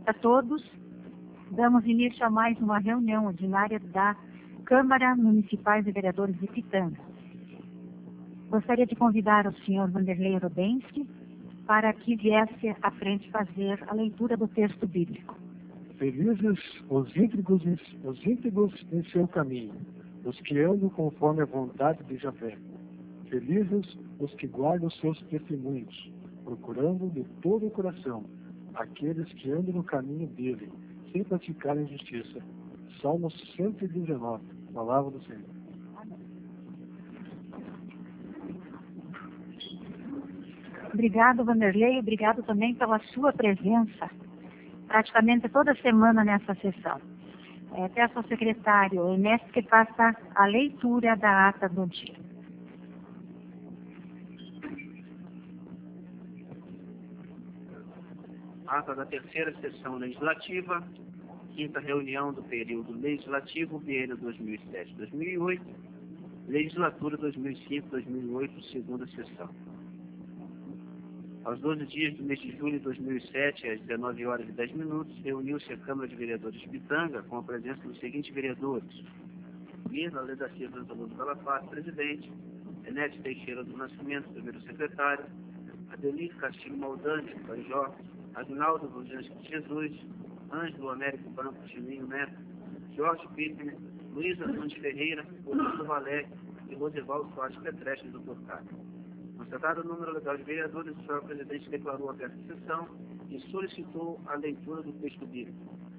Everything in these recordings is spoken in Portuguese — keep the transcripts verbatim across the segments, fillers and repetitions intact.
a todos. Damos início a mais uma reunião ordinária da Câmara Municipal de Vereadores de Pitanga. Gostaria de convidar o senhor Vanderlei Rodensky para que viesse à frente fazer a leitura do texto bíblico. Felizes os íntegros, os íntegros em seu caminho, os que andam conforme a vontade de Javé. Felizes os que guardam seus testemunhos, procurando de todo o coração aqueles que andam no caminho dele, sem praticar a injustiça. Salmos cento e dezenove, palavra do Senhor. Obrigado, Vanderlei. Obrigado também pela sua presença praticamente toda semana nessa sessão. É, peço ao secretário Ernesto que faça a leitura da ata do dia. Ata da terceira sessão legislativa, quinta reunião do período legislativo, biênio dois mil e sete a dois mil e oito, legislatura dois mil e cinco a dois mil e oito, segunda sessão. Aos doze dias do mês de julho de dois mil e sete, às dezenove horas e dez minutos, reuniu-se a Câmara de Vereadores de Pitanga com a presença dos seguintes vereadores: Mirna Leda Silva Antônio Calafate, presidente; Enete Teixeira do Nascimento, primeiro secretário; Adelir Castilho Maldani, Panjó; Agnaldo Bujanski de Jesus; Ângelo Américo Branco Chilinho Neto; Jorge Pittner; Luísa Nunes Ferreira; Orlando Valério e Rosivaldo Soares Petreschi do Porcado. Constatado o número legal de vereadores, o senhor presidente declarou aberta a sessão e solicitou a leitura do texto bíblico.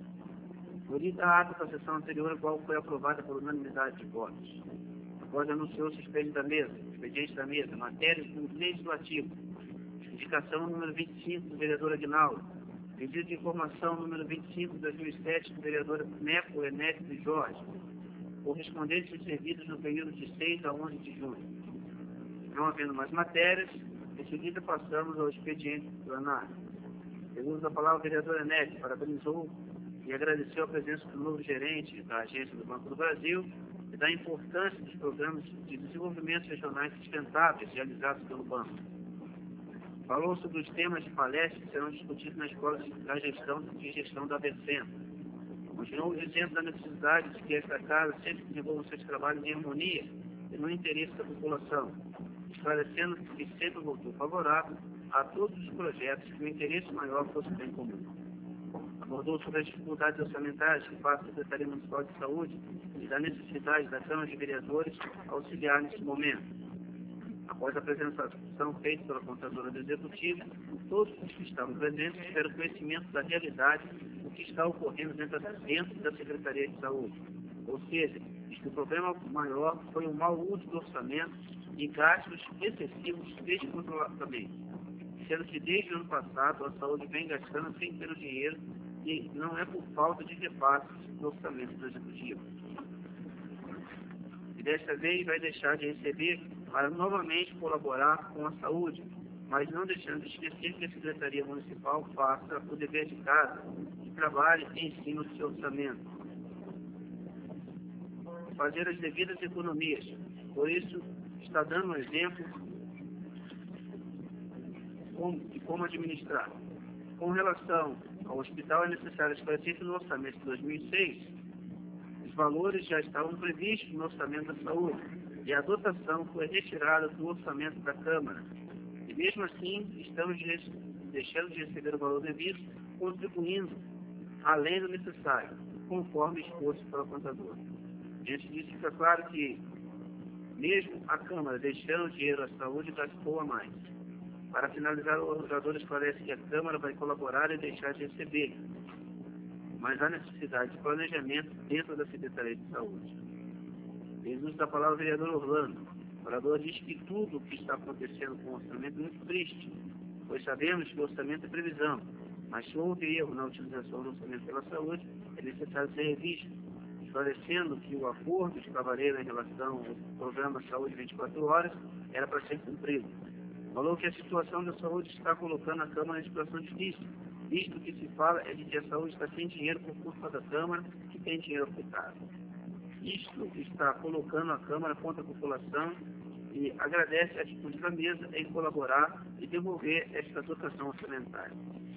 Lida a ata da sessão anterior, a qual foi aprovada por unanimidade de votos. Após anunciou-se o expediente da mesa, expediente da mesa, matérias do legislativo, indicação número vinte e cinco do vereador Aguinaldo, pedido de informação número vinte e cinco de dois mil e sete do vereador Neco Enete de Jorge, correspondentes servidos no período de seis a onze de junho. Não havendo mais matérias, em seguida passamos ao expediente plenário. Segundo a palavra, o vereador Enete parabenizou e agradeceu a presença do novo gerente da Agência do Banco do Brasil e da importância dos programas de desenvolvimento regionais sustentáveis realizados pelo banco. Falou sobre os temas de palestras que serão discutidos na Escola da Gestão de Gestão da Becena. Continuou dizendo da necessidade de que esta casa sempre desenvolva seus trabalhos em harmonia e no interesse da população, esclarecendo que sempre voltou favorável a todos os projetos que o interesse maior fosse o bem comum. Abordou sobre as dificuldades orçamentárias que passa a Secretaria Municipal de Saúde e da necessidade da Câmara de Vereadores auxiliar nesse momento. Após a apresentação feita pela contadora do Executivo, todos os que estavam presentes tiveram conhecimento da realidade do que está ocorrendo dentro da Secretaria de Saúde. Ou seja, que o problema maior foi o mau uso do orçamento e gastos excessivos descontroladamente, sendo que desde o ano passado a saúde vem gastando sem ter o dinheiro e não é por falta de repasses no orçamento do Executivo. E desta vez vai deixar de receber para novamente colaborar com a saúde, mas não deixando de esquecer que a Secretaria Municipal faça o dever de casa e trabalhe em cima do seu orçamento. Fazer as devidas economias. Por isso, está dando um exemplo de como administrar. Com relação ao hospital, é necessário esclarecer que no orçamento de dois mil e seis, os valores já estavam previstos no orçamento da saúde e a dotação foi retirada do orçamento da Câmara. E mesmo assim, estamos deixando de receber o valor devido, contribuindo além do necessário, conforme exposto pela contadora. Diante disso, fica claro que, mesmo a Câmara deixando o dinheiro à saúde, gastou a mais. Para finalizar, o organizador esclarece que a Câmara vai colaborar e deixar de receber, mas há necessidade de planejamento dentro da Secretaria de Saúde. Em uso da palavra, o vereador Orlando. O orador diz que tudo o que está acontecendo com o orçamento é muito triste, pois sabemos que o orçamento é previsão, mas se houve erro na utilização do orçamento pela saúde, é necessário ser revisto, esclarecendo que o acordo de Cavaleiro em relação ao programa Saúde vinte e quatro horas era para ser cumprido. Falou que a situação da saúde está colocando a Câmara em situação difícil, visto que se fala é de que a saúde está sem dinheiro por culpa da Câmara, que tem dinheiro aplicado. Isto está colocando a Câmara contra a população e agradece a atitude da mesa em colaborar e devolver esta dotação orçamentária.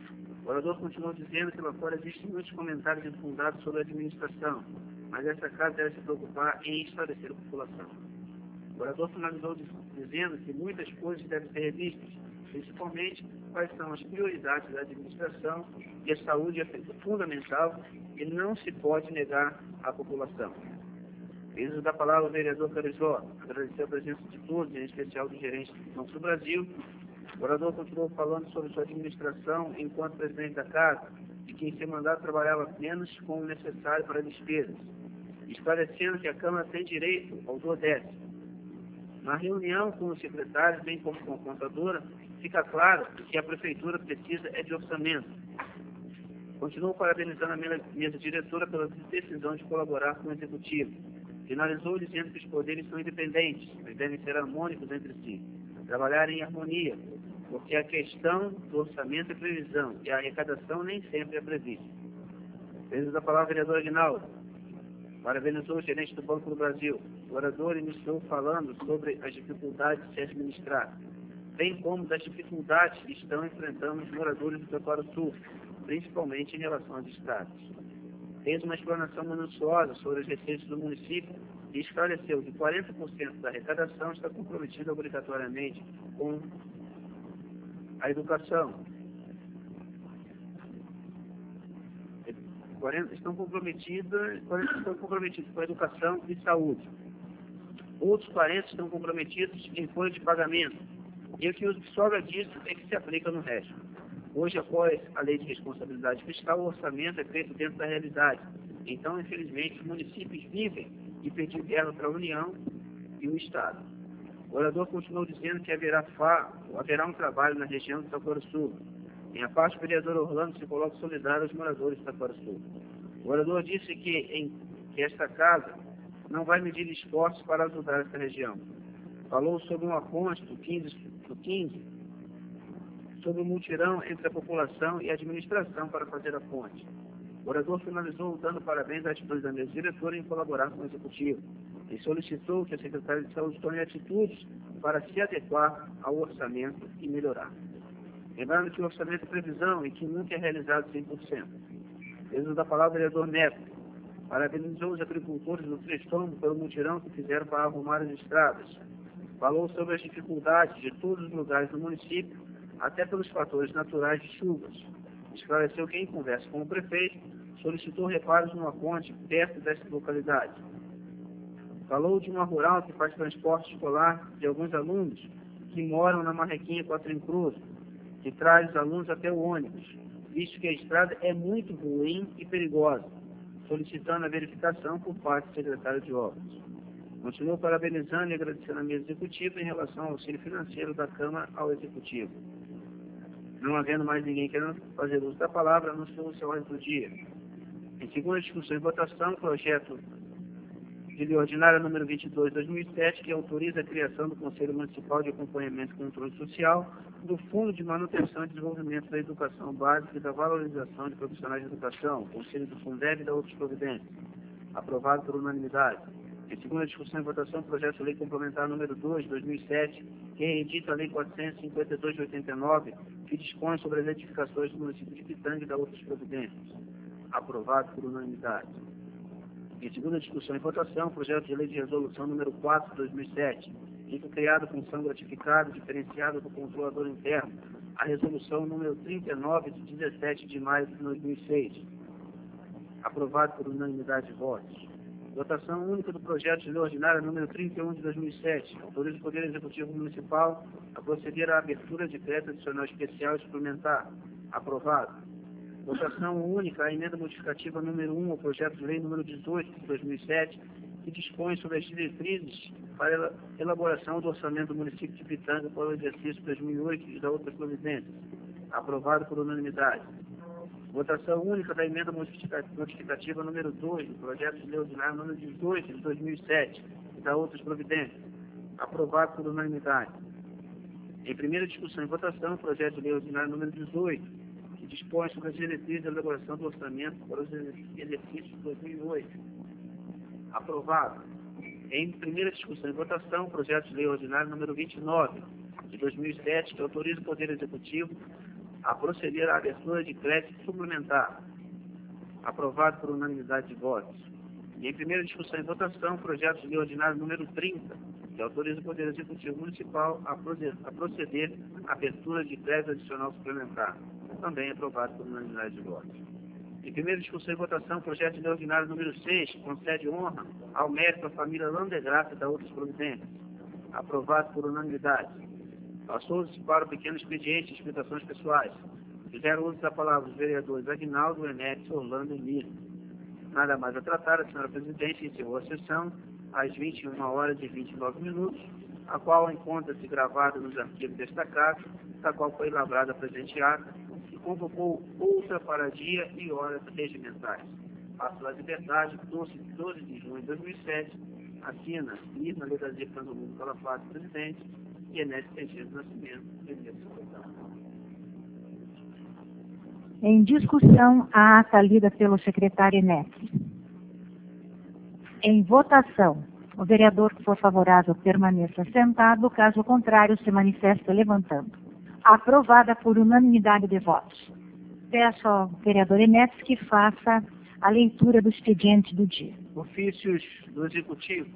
O orador continuou dizendo que lá fora existem muitos comentários infundados sobre a administração, mas essa casa deve se preocupar em esclarecer a população. O orador finalizou dizendo que muitas coisas devem ser revistas, principalmente quais são as prioridades da administração, e a saúde é fundamental e não se pode negar à população. Uso da palavra o vereador Carizó, agradeceu a presença de todos, em especial do gerente do Banco do Brasil. O orador continuou falando sobre sua administração enquanto presidente da Casa, e que em seu mandato trabalhava apenas com o necessário para despesas, esclarecendo que a Câmara tem direito ao duodécimo. Na reunião com os secretários, bem como com a contadora, fica claro que a Prefeitura precisa é de orçamento. Continuou parabenizando a mesa diretora pela decisão de colaborar com o Executivo. Finalizou dizendo que os poderes são independentes, mas devem ser harmônicos entre si, trabalhar em harmonia, porque a questão do orçamento é previsão e a arrecadação nem sempre é prevista. Vezes da palavra, vereador Aguinaldo. Parabenizou o gerente do Banco do Brasil. O orador iniciou falando sobre as dificuldades de se administrar, bem como das dificuldades que estão enfrentando os moradores do Taquara Sul, principalmente em relação às estradas. Fez uma explanação minuciosa sobre as receitas do município e esclareceu que quarenta por cento da arrecadação está comprometida obrigatoriamente com a educação. quarenta estão comprometidas, quarenta estão comprometidos com a educação e saúde. Outros quarenta estão comprometidos em folha de pagamento. E o que sobra disso é que se aplica no resto. Hoje, após a lei de responsabilidade fiscal, o orçamento é feito dentro da realidade. Então, infelizmente, os municípios vivem de pedir verba para a União e o Estado. O orador continuou dizendo que haverá, fa... haverá um trabalho na região do Taquara Sul. Em a parte, o vereador Orlando se coloca solidário aos moradores do Taquara Sul. O orador disse que, em... que esta casa não vai medir esforços para ajudar essa região. Falou sobre uma ponte do quinze, do quinze sobre o mutirão entre a população e a administração para fazer a ponte. O orador finalizou dando parabéns à atitude da mesa diretora em colaborar com o Executivo e solicitou que a Secretaria de Saúde tome atitudes para se adequar ao orçamento e melhorar. Lembrando que o orçamento é previsão e que nunca é realizado cem por cento. Uso da palavra, vereador Neto. Parabenizou os agricultores do Tristombo pelo mutirão que fizeram para arrumar as estradas. Falou sobre as dificuldades de todos os lugares do município, até pelos fatores naturais de chuvas. Esclareceu que, em conversa com o prefeito, solicitou reparos numa ponte perto desta localidade. Falou de uma rural que faz transporte escolar de alguns alunos que moram na Marrequinha Quatro Encruzes, que traz os alunos até o ônibus, visto que a estrada é muito ruim e perigosa, solicitando a verificação por parte do secretário de Obras. Continuou parabenizando e agradecendo a mesa executiva em relação ao auxílio financeiro da Câmara ao Executivo. Não havendo mais ninguém querendo fazer uso da palavra, anunciou o seu ordem do dia. Em segunda discussão e votação, projeto de lei ordinária número vinte e dois de dois mil e sete, que autoriza a criação do Conselho Municipal de Acompanhamento e Controle Social do Fundo de Manutenção e Desenvolvimento da Educação Básica e da Valorização de Profissionais de Educação, Conselho do Fundeb e da outras providências. Aprovado por unanimidade. Em segunda discussão e votação, projeto de lei complementar número dois de dois mil e sete, que reedita a lei quatrocentos e cinquenta e dois de oitenta e nove, que dispõe sobre as edificações do município de Pitanga e da outras providências. Aprovado por unanimidade. Em segunda discussão e votação, projeto de lei de resolução número quatro de dois mil e sete, que foi criada função gratificada diferenciada do controlador interno, a resolução número trinta e nove de dezessete de maio de dois mil e seis. Aprovado por unanimidade de votos. Votação única do projeto de lei ordinária número trinta e um de dois mil e sete. Autoriza o Poder Executivo Municipal a proceder à abertura de crédito adicional especial e suplementar. Aprovado. Votação única à emenda modificativa número um ao projeto de lei número dezoito de dois mil e sete, que dispõe sobre as diretrizes para a elaboração do orçamento do município de Pitanga para o exercício dois mil e oito e da outras providências. Aprovado por unanimidade. Votação única da emenda modificativa número dois do projeto de lei ordinário número dezoito de dois mil e sete e da outras providências. Aprovado por unanimidade. Em primeira discussão e votação, projeto de lei ordinário número dezoito, que dispõe sobre as diretrizes de elaboração do orçamento para os exercícios de dois mil e oito. Aprovado. Em primeira discussão e votação, projeto de lei ordinário número vinte e nove de dois mil e sete, que autoriza o Poder Executivo a proceder à abertura de crédito suplementar. Aprovado por unanimidade de votos. E em primeira discussão e votação, projeto de lei ordinário número trinta, que autoriza o Poder Executivo Municipal a proceder à abertura de crédito adicional suplementar. Também aprovado por unanimidade de votos. Em primeira discussão e votação, projeto de lei ordinário número seis, que concede honra ao mérito à família Landegraça da Outras Providências. Aprovado por unanimidade. Passou-se para o pequeno expediente de explicações pessoais. Fizeram uso da palavra os vereadores Aguinaldo, Enéas, Orlando e Miro. Nada mais a tratar, a senhora presidente encerrou a sessão às vinte e uma horas e vinte e nove minutos, a qual encontra-se gravada nos arquivos desta casa, da qual foi lavrada a presente ata, e convocou outra para dia e horas regimentais. Passo da Liberdade, doze de junho de dois mil e sete, assina Mirna Ledazia Candomino Calafate, presidente, e Enéas Teixeira do Nascimento, primeiro secretário. Em discussão, a ata lida pelo secretário Enéas. Em votação, o vereador que for favorável permaneça sentado, caso contrário, se manifesta levantando. Aprovada por unanimidade de votos. Peço ao vereador Enéas que faça a leitura do expediente do dia. Ofícios do Executivo.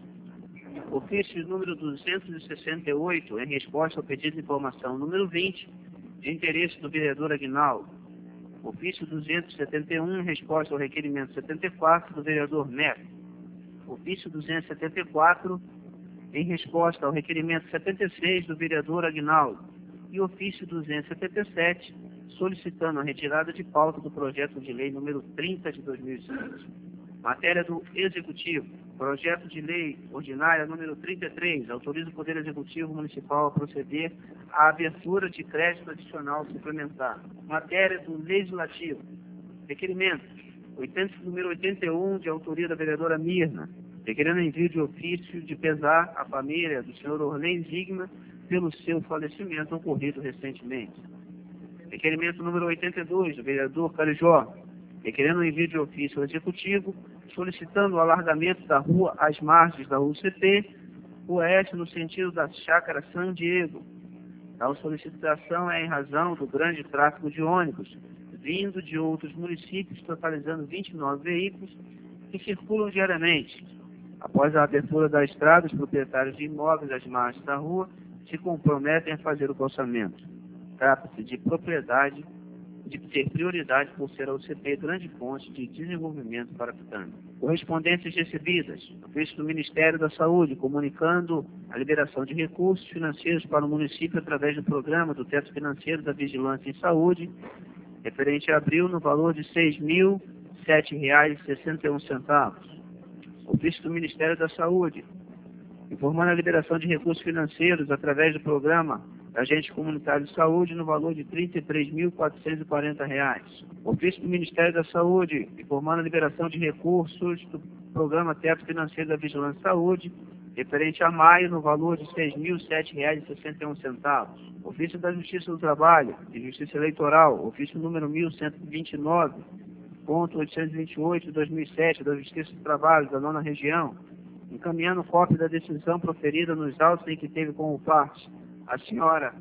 Ofício número duzentos e sessenta e oito, em resposta ao pedido de informação número vinte, de interesse do vereador Aguinaldo. Ofício duzentos e setenta e um, em resposta ao requerimento setenta e quatro do vereador Neto. Ofício duzentos e setenta e quatro, em resposta ao requerimento setenta e seis do vereador Aguinaldo. E ofício duzentos e setenta e sete, solicitando a retirada de pauta do projeto de lei número trinta de dois mil e sete. Matéria do Executivo. Projeto de lei ordinária número trinta e três, autoriza o Poder Executivo Municipal a proceder à abertura de crédito adicional suplementar. Matéria do Legislativo. Requerimento. oitenta, número oitenta e um, de autoria da vereadora Mirna, requerendo envio de ofício de pesar à família do senhor Orley Zigma pelo seu falecimento ocorrido recentemente. Requerimento número oitenta e dois, do vereador Carijó, requerendo envio de ofício ao Executivo, solicitando o alargamento da rua às margens da U C P, oeste, no sentido da Chácara São Diego. A solicitação é em razão do grande tráfego de ônibus, vindo de outros municípios, totalizando vinte e nove veículos, que circulam diariamente. Após a abertura da estrada, os proprietários de imóveis às margens da rua se comprometem a fazer o calçamento. Trata-se de propriedade, de ter prioridade por ser a U C P grande fonte de desenvolvimento para a Pitanga. Correspondências recebidas. Ofício do Ministério da Saúde, comunicando a liberação de recursos financeiros para o município através do programa do Teto Financeiro da Vigilância em Saúde, referente a abril, no valor de seis mil sete reais e sessenta e um centavos. Ofício do Ministério da Saúde, informando a liberação de recursos financeiros através do programa Agente Comunitário de Saúde no valor de trinta e três mil quatrocentos e quarenta reais. Ofício do Ministério da Saúde, informando a liberação de recursos do programa Teto Financeiro da Vigilância em Saúde, referente a maio, no valor de seis mil sete reais e sessenta e um centavos. Ofício da Justiça do Trabalho e Justiça Eleitoral, ofício número mil cento e vinte e nove, ponto oitocentos e vinte e oito, de dois mil e sete, da Justiça do Trabalho da nona Região, encaminhando cópia da decisão proferida nos autos em que teve como parte a senhora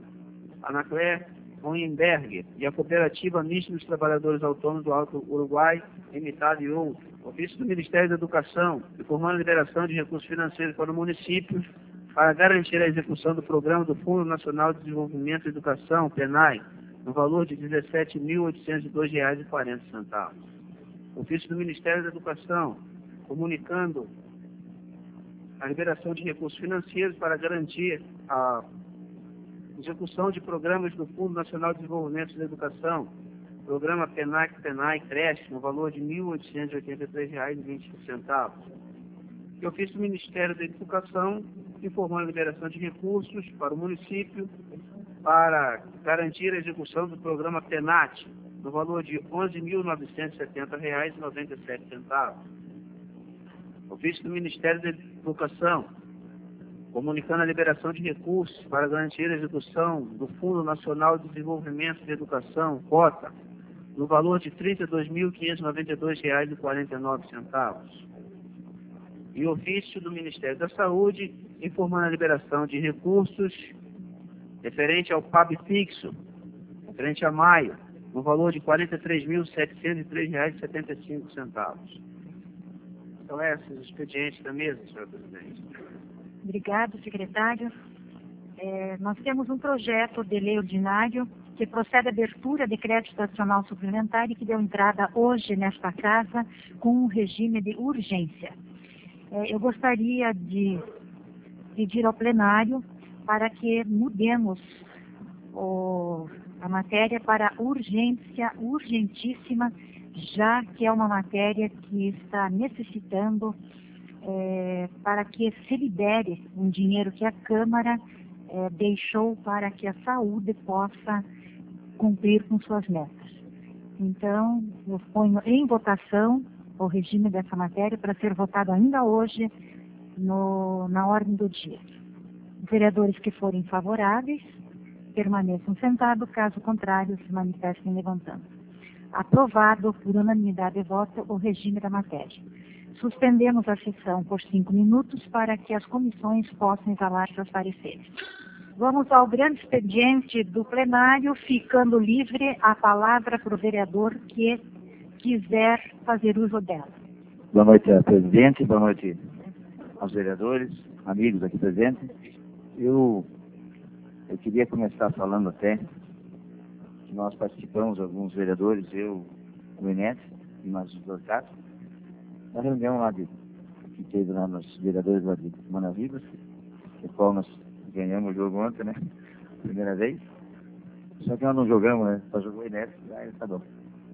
Anaclé Hohenberg e a Cooperativa Mista dos Trabalhadores Autônomos do Alto Uruguai, Limitada e outros. Ofício do Ministério da Educação, informando a liberação de recursos financeiros para o município para garantir a execução do programa do Fundo Nacional de Desenvolvimento e Educação, PENAE, no valor de dezessete mil oitocentos e dois reais e quarenta centavos. Ofício do Ministério da Educação, comunicando a liberação de recursos financeiros para garantir a execução de programas do Fundo Nacional de Desenvolvimento da Educação, programa PENAC, PENAI, creche, no valor de mil oitocentos e oitenta e três reais e vinte centavos. E ofício do Ministério da Educação, informando a liberação de recursos para o município para garantir a execução do programa PENAT, no valor de onze mil novecentos e setenta reais e noventa e sete centavos. Ofício do Ministério da Educação, comunicando a liberação de recursos para garantir a execução do Fundo Nacional de Desenvolvimento de Educação, cota, no valor de trinta e dois mil quinhentos e noventa e dois reais e quarenta e nove centavos. E ofício do Ministério da Saúde, informando a liberação de recursos referente ao P A B fixo, Referente a maio, no valor de quarenta e três mil, setecentos e três reais e setenta e cinco centavos. São esses os expedientes da mesa, senhor presidente. Obrigado, secretário. É, nós temos um projeto de lei ordinário que procede à abertura de crédito nacional suplementar e que deu entrada hoje nesta casa com um regime de urgência. É, eu gostaria de pedir ao plenário para que mudemos o, a matéria para urgência, urgentíssima, já que é uma matéria que está necessitando é, para que se libere um dinheiro que a Câmara é, deixou para que a saúde possa cumprir com suas metas. Então, eu ponho em votação o regime dessa matéria para ser votado ainda hoje no, na ordem do dia. Os vereadores que forem favoráveis permaneçam sentados, caso contrário, se manifestem levantando. Aprovado por unanimidade de voto o regime da matéria. Suspendemos a sessão por cinco minutos para que as comissões possam exalar seus pareceres. Vamos ao grande expediente do plenário, ficando livre a palavra para o vereador que quiser fazer uso dela. Boa noite, presidente. Boa noite aos vereadores, amigos aqui presentes. Eu, eu queria começar falando até que nós participamos, alguns vereadores, eu, o Enes e mais os dois casos, na reunião lá de, que teve lá nos vereadores lá de Manavidas, o qual nós ganhamos o jogo ontem, né? Primeira vez. Só que nós não jogamos, né? Só jogou o Enes, aí tá bom.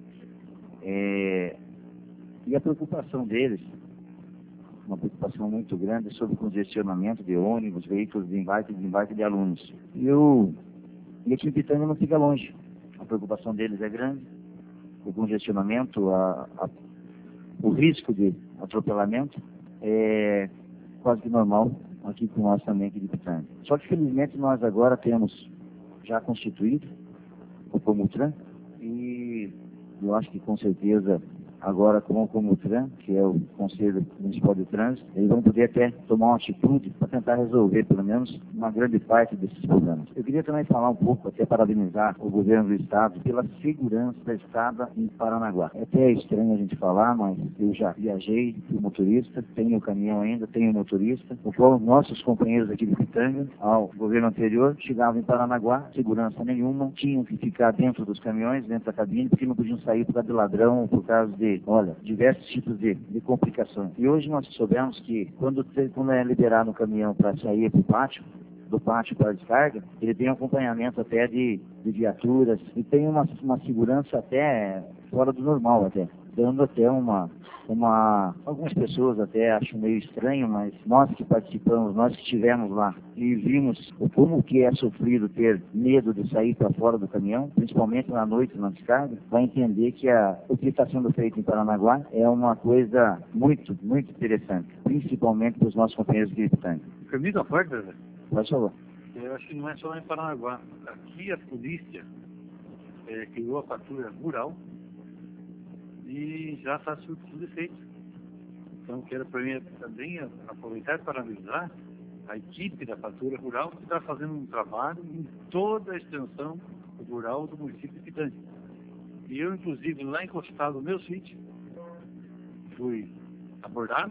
É, e a preocupação deles, uma preocupação muito grande sobre o congestionamento de ônibus, veículos de embarque e desembarque de alunos. E, eu, e aqui em Pitanga não fica longe. A preocupação deles é grande, o congestionamento, a, a, o risco de atropelamento é quase que normal aqui com nós também aqui de Pitanga. Só que felizmente nós agora temos já constituído o Comutran e eu acho que com certeza agora com o Comutran, que é o Conselho Municipal de Trânsito, eles vão poder até tomar uma atitude para tentar resolver, pelo menos, uma grande parte desses problemas. Eu queria também falar um pouco, até parabenizar o governo do Estado pela segurança da estrada em Paranaguá. É até estranho a gente falar, mas eu já viajei, fui motorista, tenho o caminhão ainda, tenho motorista, o qual nossos companheiros aqui de Pitanga, ao governo anterior, chegavam em Paranaguá, segurança nenhuma, tinham que ficar dentro dos caminhões, dentro da cabine, porque não podiam sair por causa de ladrão, por causa de olha, diversos tipos de, de complicações. E hoje nós soubemos que quando, te, quando é liberado o caminhão para sair para o pátio, do pátio para a descarga, ele tem um acompanhamento até de, de viaturas e tem uma, uma segurança até fora do normal até, dando até uma, uma... Algumas pessoas até acham meio estranho, mas nós que participamos, nós que estivemos lá e vimos como que é sofrido ter medo de sair para fora do caminhão, principalmente na noite, na descarga, vai entender que a, o que está sendo feito em Paranaguá é uma coisa muito, muito interessante, principalmente para os nossos companheiros de Pitanga. Permita a porta, né? Pode falar. Eu acho que não é só em Paranaguá. Aqui a polícia é, criou a patrulha rural e já está surtindo efeito. Então, quero para mim também aproveitar para avisar a equipe da patrulha rural que está fazendo um trabalho em toda a extensão rural do município de Pitanga. E eu, inclusive, lá encostado no meu sítio, fui abordado,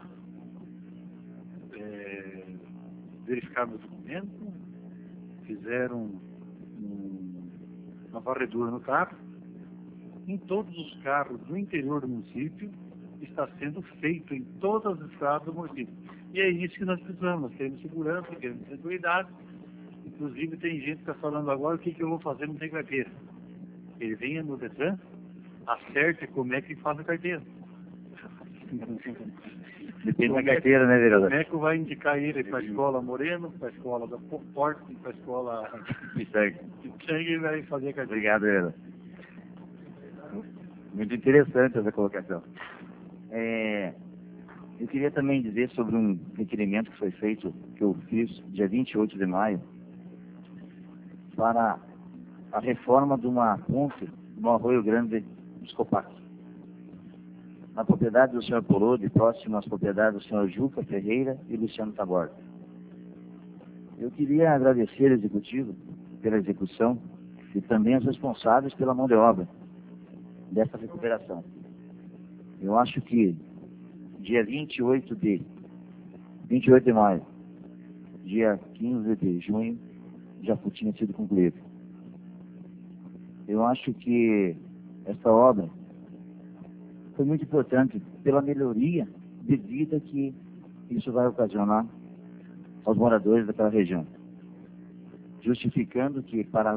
é, verificaram meu documento, fizeram um, uma varredura no carro. Em todos os carros do interior do município está sendo feito em todas as estradas do município. E é isso que nós precisamos, nós queremos segurança, queremos tranquilidade. Inclusive tem gente que está falando agora o que, que eu vou fazer no tem carteira. Ele venha no Detran, acerte como é que faz a carteira. Depende da carteira, né, vereador? Como é que vai indicar ele para a escola Moreno, para a escola da Porto, para a escola Pitanga. Ele vai fazer a carteira. Obrigado, vereador. Muito interessante essa colocação. É, eu queria também dizer sobre um requerimento que foi feito, que eu fiz dia vinte e oito de maio, para a reforma de uma ponte no Arroio Grande dos Copacs. Na propriedade do senhor Polode, próximo às propriedades do senhor Juca Ferreira e Luciano Taborda. Eu queria agradecer ao Executivo pela execução e também os responsáveis pela mão de obra dessa recuperação. Eu acho que dia vinte e oito de, vinte e oito de maio, dia quinze de junho, já tinha sido concluído. Eu acho que essa obra foi muito importante pela melhoria de vida que isso vai ocasionar aos moradores daquela região, justificando que para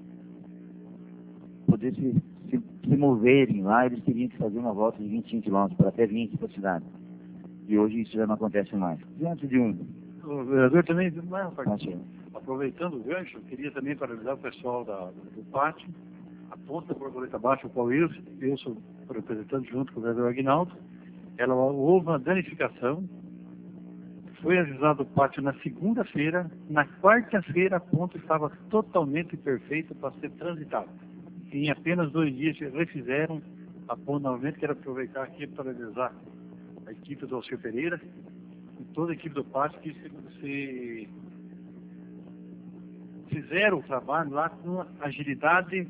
poder se, se, se moverem lá, eles teriam que fazer uma volta de vinte e cinco quilômetros, para até vinte para a cidade. E hoje isso já não acontece mais. Diante de um... O vereador também, aproveitando o gancho, eu queria também paralisar o pessoal da, do pátio, a ponta da borboleta baixa, o qual eu, eu sou representante junto com o vereador Aguinaldo. Ela houve uma danificação, foi avisado o pátio na segunda-feira, na quarta-feira a ponta estava totalmente perfeita para ser transitada. Em apenas dois dias refizeram a ponta novamente. Quero aproveitar aqui para avisar a equipe do Alcir Pereira e toda a equipe do pátio que se, se fizeram o trabalho lá com agilidade.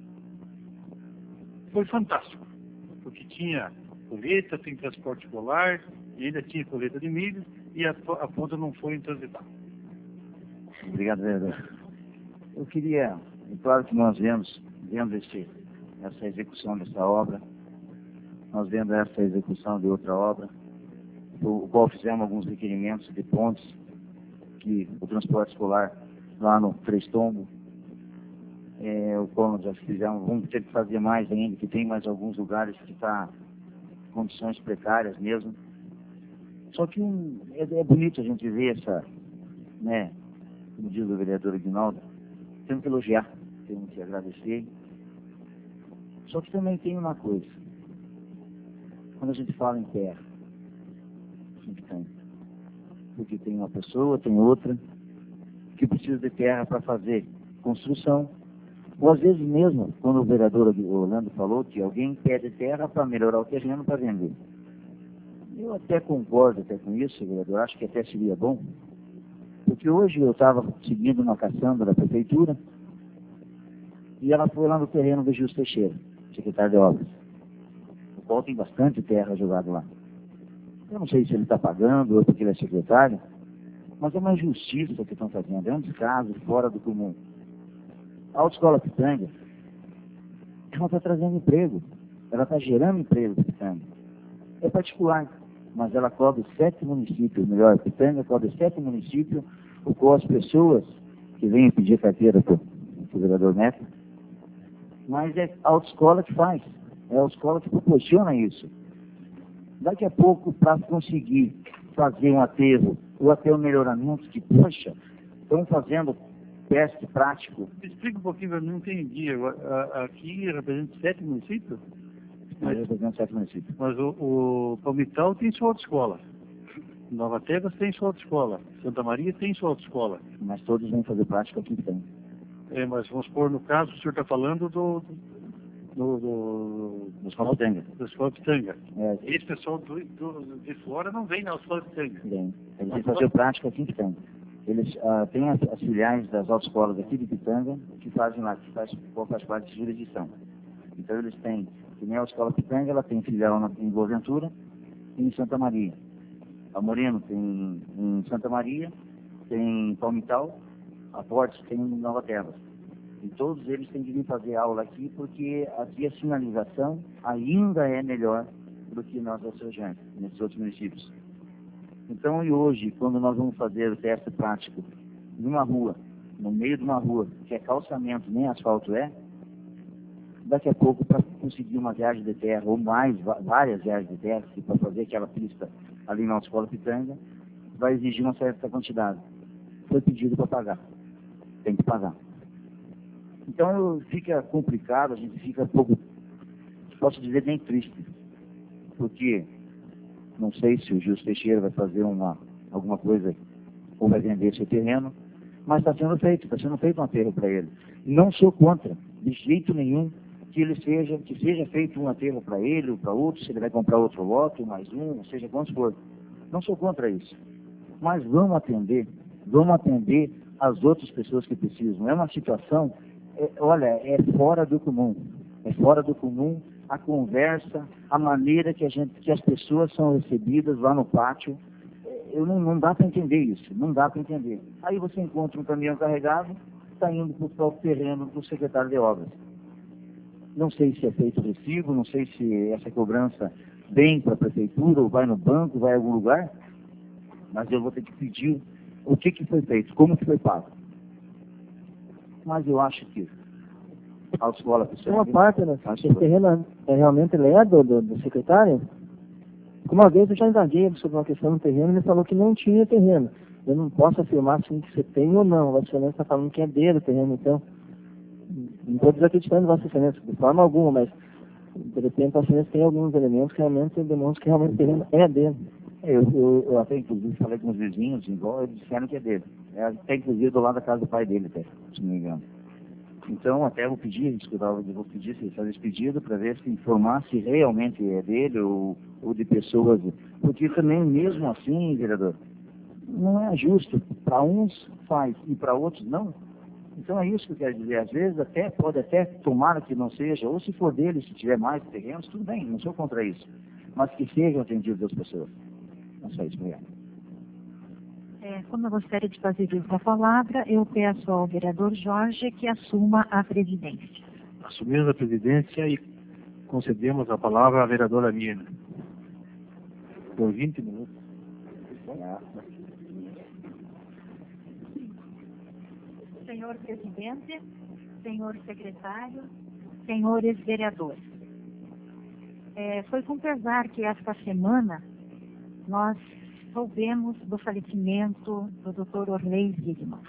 Foi fantástico, porque tinha colheita, tem transporte escolar, e ainda tinha colheita de milho, e a, a ponta não foi intransitada. Obrigado, vereador. Eu queria, é claro que nós vemos, vendo esse, essa execução dessa obra, nós vendo essa execução de outra obra, o qual fizemos alguns requerimentos de pontes, que o transporte escolar lá no Três Tombos, é, o qual nós já fizemos, vamos ter que fazer mais ainda, que tem mais alguns lugares que está em condições precárias mesmo. Só que um, é, é bonito a gente ver essa, né, como diz o vereador Aguinaldo, temos que elogiar, temos que agradecer. Só que também tem uma coisa, quando a gente fala em terra, a gente tem, porque tem uma pessoa, tem outra, que precisa de terra para fazer construção, ou às vezes mesmo, quando o vereador Orlando falou que alguém pede terra para melhorar o terreno para vender. Eu até concordo até com isso, vereador, acho que até seria bom, porque hoje eu estava seguindo uma caçamba da prefeitura e ela foi lá no terreno do Gilson Teixeira, secretário de obras, o qual tem bastante terra jogada lá. Eu não sei se ele está pagando ou porque ele é secretário, mas é uma injustiça que estão fazendo, é um descaso fora do comum. A Autoescola Pitanga, ela está trazendo emprego, ela está gerando emprego para Pitanga. É particular, mas ela cobre sete municípios, melhor, Pitanga cobre sete municípios, o qual as pessoas que vêm pedir carteira para o vereador Neto, mas é a autoescola que faz, é a autoescola que proporciona isso. Daqui a pouco, para conseguir fazer um aterro, ou até um melhoramento, que, poxa, estão fazendo teste prático. Explica um pouquinho, eu não entendi. Aqui representa sete municípios? Mas representa sete municípios. Mas o, o Palmital tem sua autoescola. Nova Tebas tem sua autoescola. Santa Maria tem sua autoescola. Mas todos vêm fazer prática aqui tem. É, mas vamos supor, no caso, o senhor está falando do... do, do do Escola Pitanga. Do Escola Pitanga. É, esse pessoal do, do, de fora não vem na Escola Pitanga. Vem. Eles vêm fazer prática aqui em Pitanga. Eles uh, têm as, as filiais das autoescolas aqui de Pitanga que fazem lá, que faz, faz parte de jurisdição. Então eles têm, que nem a Autoescola Pitanga, ela tem filial na, em Boa Ventura e em Santa Maria. A Moreno tem em Santa Maria, tem em Palmital, a Portes tem em Nova Tebas. E todos eles têm que vir fazer aula aqui porque aqui a sinalização ainda é melhor do que nas outras regiões, nesses outros municípios. Então, e hoje, quando nós vamos fazer o teste prático numa rua, no meio de uma rua, que é calçamento, nem asfalto é, daqui a pouco, para conseguir uma viagem de terra, ou mais, várias viagens de terra, para fazer aquela pista ali na Autoescola Pitanga, vai exigir uma certa quantidade. Foi pedido para pagar. Tem que pagar. Então, fica complicado, a gente fica um pouco, posso dizer, nem triste, porque... não sei se o Gilson Teixeira vai fazer uma, alguma coisa ou vai vender esse terreno, mas está sendo feito, está sendo feito um aterro para ele. Não sou contra, de jeito nenhum, que ele seja, que seja feito um aterro para ele ou para outro, se ele vai comprar outro lote, mais um, seja quanto for. Não sou contra isso. Mas vamos atender, vamos atender as outras pessoas que precisam. É uma situação, é, olha, é fora do comum. É fora do comum a conversa, a maneira que, a gente, que as pessoas são recebidas lá no pátio. Eu não, não dá para entender isso, não dá para entender. Aí você encontra um caminhão carregado, está indo para o próprio terreno do secretário de obras. Não sei se é feito recibo, não sei se essa cobrança vem para a prefeitura, ou vai no banco, vai a algum lugar, mas eu vou ter que pedir o que, que foi feito, como que foi pago. Mas eu acho que a autoescola... Uma parte, né? Esse terreno é, realmente ele é do, do, do secretário? Uma vez eu já indaguei sobre uma questão do terreno, ele falou que não tinha terreno. Eu não posso afirmar se você tem ou não. Vossa Excelência está falando que é dele o terreno, então... Não estou desacreditando Vossa Excelência de forma alguma, mas de repente Vossa Excelência tem alguns elementos que realmente demonstram que realmente o terreno é dele. Eu, eu, eu até, inclusive, falei com os vizinhos, igual, eles disseram que é dele. É até, inclusive, do lado da casa do pai dele, até, se não me engano. Então, até vou pedir, escutava, vou pedir, se fazer esse pedido, para ver se informar se realmente é dele ou, ou de pessoas. Porque também, mesmo assim, vereador, não é justo. Para uns faz e para outros não. Então, é isso que eu quero dizer. Às vezes, até pode até tomar que não seja, ou se for dele, se tiver mais terrenos, tudo bem, não sou contra isso. Mas que sejam atendidos as pessoas. É só isso, obrigado. É, como eu gostaria de fazer uso da palavra, eu peço ao vereador Jorge que assuma a presidência. Assumimos a presidência e concedemos a palavra à vereadora Mirna. Por vinte minutos. Senhor presidente, senhor secretário, senhores vereadores. É, foi com pesar que esta semana nós soubemos do falecimento do doutor Orley Zigman.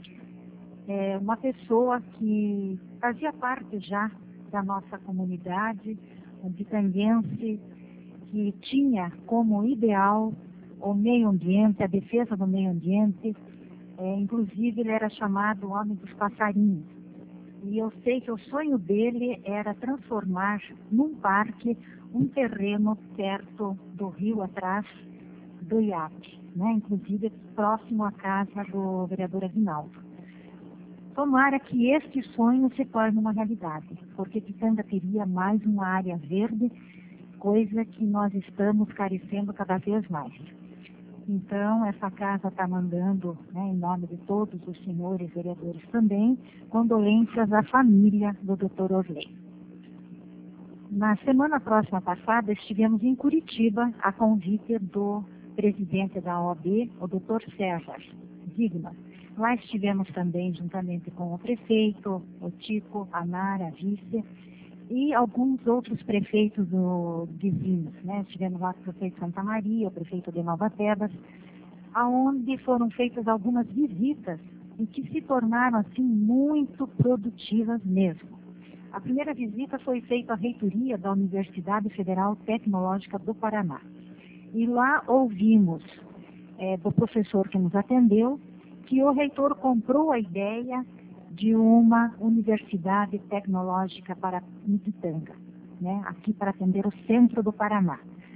É uma pessoa que fazia parte já da nossa comunidade, um pitanguense que tinha como ideal o meio ambiente, a defesa do meio ambiente. É, inclusive, ele era chamado o homem dos passarinhos. E eu sei que o sonho dele era transformar num parque um terreno perto do rio atrás do I A P, né? Inclusive próximo à casa do vereador Aguinaldo. Tomara que este sonho se torne uma realidade, porque Pitanga teria mais uma área verde, coisa que nós estamos carecendo cada vez mais. Então, essa casa está mandando, né, em nome de todos os senhores vereadores também, condolências à família do doutor Orley. Na semana próxima passada, estivemos em Curitiba, a convite do presidente da O A B, o doutor César Zigman. Lá estivemos também, juntamente com o prefeito, o Tico, a Nara, a vice, e alguns outros prefeitos do, vizinhos, né? Estivemos lá com o prefeito Santa Maria, o prefeito de Nova Tebas, aonde foram feitas algumas visitas e que se tornaram, assim, muito produtivas mesmo. A primeira visita foi feita à reitoria da Universidade Federal Tecnológica do Paraná. E lá ouvimos é, do professor que nos atendeu que o reitor comprou a ideia de uma universidade tecnológica para Pitanga, né, aqui para atender o centro do Paraná.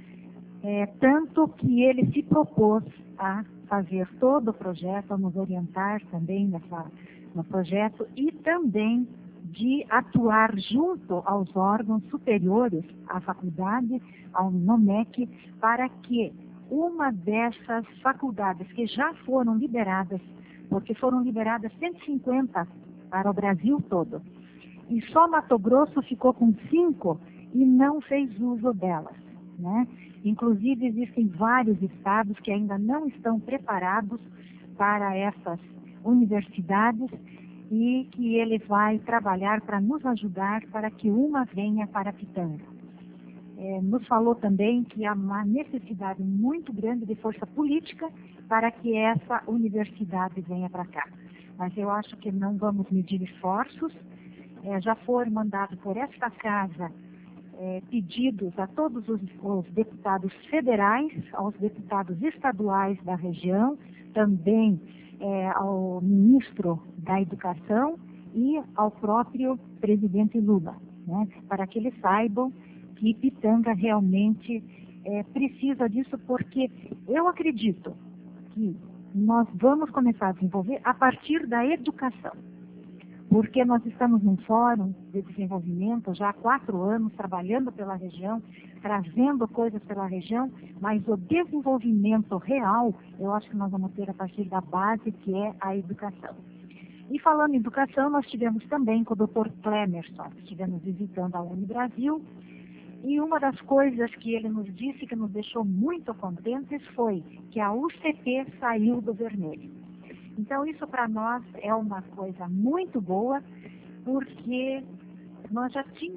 É, tanto que ele se propôs a fazer todo o projeto, a nos orientar também nessa, no projeto e também de atuar junto aos órgãos superiores, à faculdade, ao NOMEC, para que uma dessas faculdades que já foram liberadas, porque foram liberadas cento e cinquenta para o Brasil todo, e só Mato Grosso ficou com cinco e não fez uso delas, né? Inclusive, existem vários estados que ainda não estão preparados para essas universidades e que ele vai trabalhar para nos ajudar para que uma venha para Pitanga. É, nos falou também que há uma necessidade muito grande de força política para que essa universidade venha para cá. Mas eu acho que não vamos medir esforços. É, já foram mandados por esta casa é, pedidos a todos os, os deputados federais, aos deputados estaduais da região, também é, ao ministro da Educação e ao próprio presidente Lula, né, para que eles saibam que Pitanga realmente é, precisa disso, porque eu acredito que nós vamos começar a desenvolver a partir da educação. porque nós estamos num fórum de desenvolvimento já há quatro anos, trabalhando pela região, trazendo coisas pela região, mas o desenvolvimento real, eu acho que nós vamos ter a partir da base, que é a educação. E falando em educação, nós tivemos também com o doutor Clemerson, estivemos visitando a Unibrasil, e uma das coisas que ele nos disse que nos deixou muito contentes foi que a U C P saiu do vermelho. Então, isso para nós é uma coisa muito boa, porque nós já tínhamos...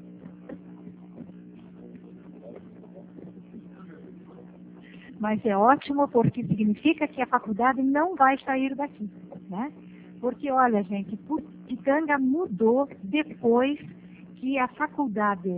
Mas é ótimo, porque significa que a faculdade não vai sair daqui, né? Porque, olha, gente, Pitanga mudou depois que a faculdade,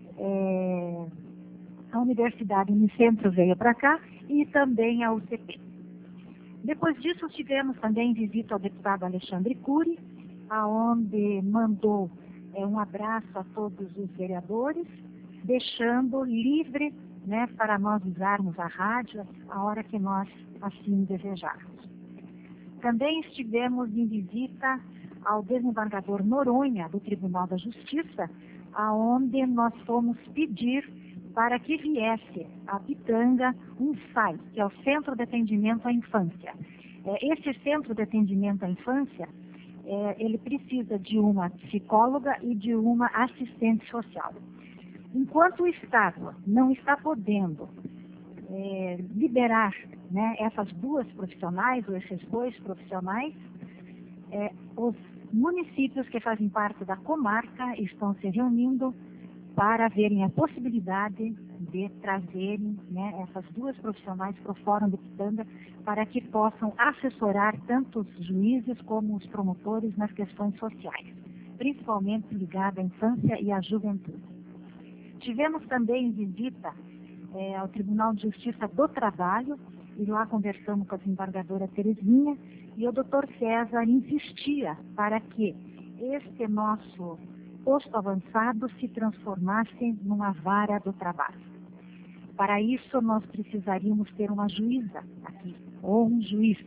é, a Universidade Unicentro veio para cá e também a U C P. Depois disso, tivemos também visita ao deputado Alexandre Cury, aonde mandou é, um abraço a todos os vereadores, deixando livre, né, para nós usarmos a rádio a hora que nós assim desejarmos. Também estivemos em visita ao desembargador Noronha, do Tribunal da Justiça, aonde nós fomos pedir para que viesse a Pitanga um S A I, que é o Centro de Atendimento à Infância. É, esse Centro de Atendimento à Infância, é, ele precisa de uma psicóloga e de uma assistente social. Enquanto o Estado não está podendo é, liberar, né, essas duas profissionais, ou esses dois profissionais, é, os municípios que fazem parte da comarca estão se reunindo para verem a possibilidade de trazerem, né, essas duas profissionais para o Fórum de Pitanga, para que possam assessorar tanto os juízes como os promotores nas questões sociais, principalmente ligada à infância e à juventude. Tivemos também visita é, ao Tribunal de Justiça do Trabalho, e lá conversamos com a desembargadora Terezinha, e o doutor César insistia para que este nosso posto avançado se transformasse numa vara do trabalho. Para isso, nós precisaríamos ter uma juíza aqui, ou um juiz.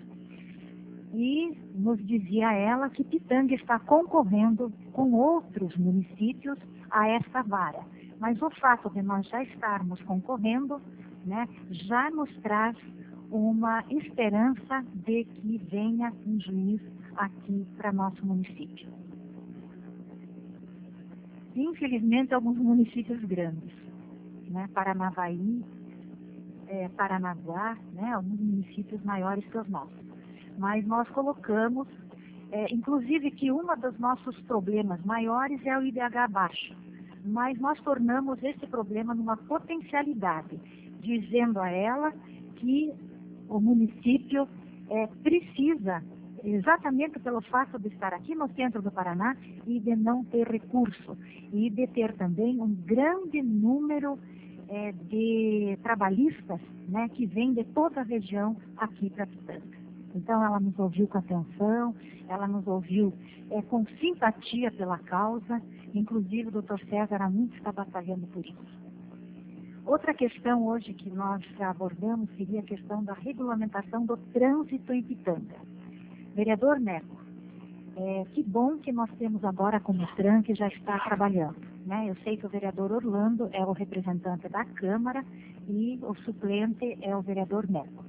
E nos dizia ela que Pitanga está concorrendo com outros municípios a esta vara. Mas o fato de nós já estarmos concorrendo, né, já nos traz uma esperança de que venha um juiz aqui para nosso município. Infelizmente, alguns municípios grandes, né, Paranavaí, é, Paranaguá, né, alguns municípios maiores que os nossos. Mas nós colocamos, é, inclusive, que um dos nossos problemas maiores é o I D H baixo. Mas nós tornamos esse problema numa potencialidade, dizendo a ela que o município é, precisa, exatamente pelo fato de estar aqui no centro do Paraná e de não ter recurso, e de ter também um grande número é, de trabalhistas, né, que vêm de toda a região aqui para Pitanga. Então, ela nos ouviu com atenção, ela nos ouviu é, com simpatia pela causa, inclusive o doutor César há muito está batalhando por isso. Outra questão hoje que nós abordamos seria a questão da regulamentação do trânsito em Pitanga. Vereador Neco, é, que bom que nós temos agora como Comutran que já está trabalhando, né? Eu sei que o vereador Orlando é o representante da Câmara e o suplente é o vereador Neco.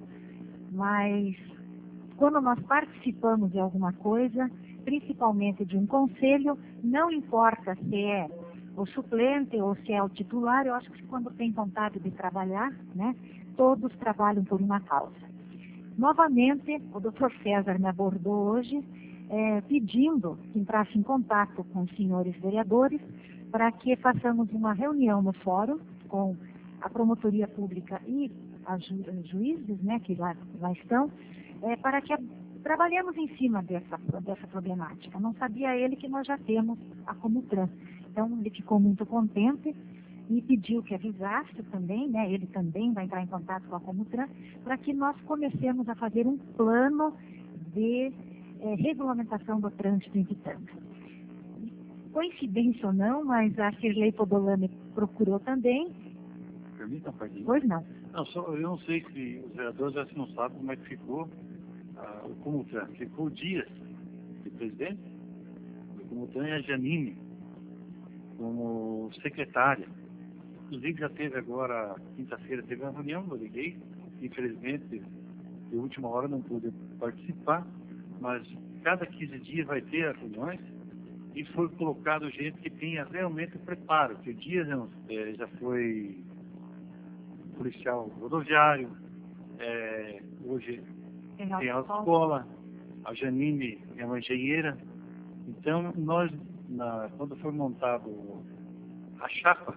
Mas quando nós participamos de alguma coisa, principalmente de um conselho, não importa se é o suplente ou se é o titular, eu acho que quando tem vontade de trabalhar, né, todos trabalham por uma causa. Novamente, o doutor César me abordou hoje, é, pedindo que entrasse em contato com os senhores vereadores para que façamos uma reunião no fórum com a promotoria pública e os ju juízes, né, que lá, lá estão, é, para que a, trabalhemos em cima dessa, dessa problemática. Não sabia ele que nós já temos a Comutran. Então, ele ficou muito contente e pediu que avisasse também, né, ele também vai entrar em contato com a Comutran, para que nós comecemos a fazer um plano de é, regulamentação do trânsito em Pitanga. Coincidência ou não, mas a Cirlei Podolani procurou também. Permita, Pardinho? Pois não. Não, só, eu não sei se os vereadores já não sabem como é que ficou, ah, como ficou Dias de presidente, Comutran e a Janine como secretária. Inclusive já teve agora, quinta-feira, teve uma reunião, eu liguei, infelizmente, de última hora não pude participar, mas cada quinze dias vai ter as reuniões e foi colocado gente que tenha realmente preparo, que o Dias é, já foi policial rodoviário, é, hoje tem autoescola, a Janine é uma engenheira. Então, nós, na, quando foi montado a chapa,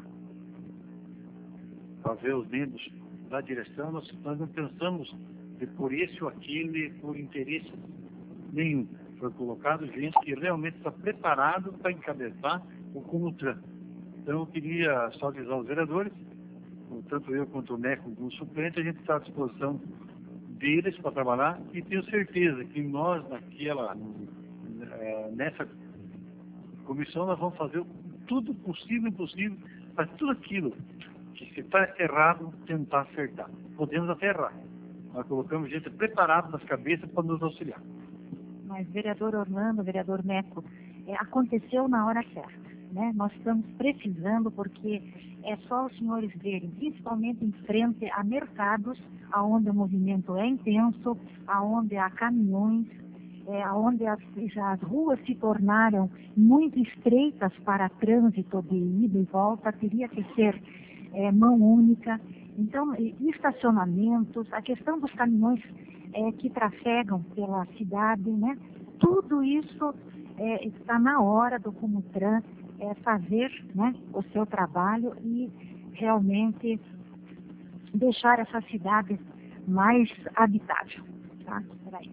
para ver os membros da direção, nós, nós não pensamos de por esse ou aquele, por interesse nenhum. Foi colocado gente que realmente está preparado para encabeçar o Comutran. Então, eu queria só avisar os vereadores, tanto eu quanto o Neco, como suplente, a gente está à disposição deles para trabalhar e tenho certeza que nós, naquela, nessa comissão, nós vamos fazer tudo possível e impossível para tudo aquilo que se está errado, tentar acertar. Podemos até errar. Nós colocamos gente preparada nas cabeças para nos auxiliar. Mas, vereador Orlando, vereador Neco, é, aconteceu na hora certa, né? Nós estamos precisando, porque é só os senhores verem, principalmente em frente a mercados, aonde o movimento é intenso, aonde há caminhões, é, aonde as, as ruas se tornaram muito estreitas para trânsito de ida e volta, teria que ser é, mão única. Então, estacionamentos, a questão dos caminhões é, que trafegam pela cidade, né? Tudo isso é, está na hora do Comutran é, fazer, né, o seu trabalho e realmente deixar essa cidade mais habitável. Tá? Peraí.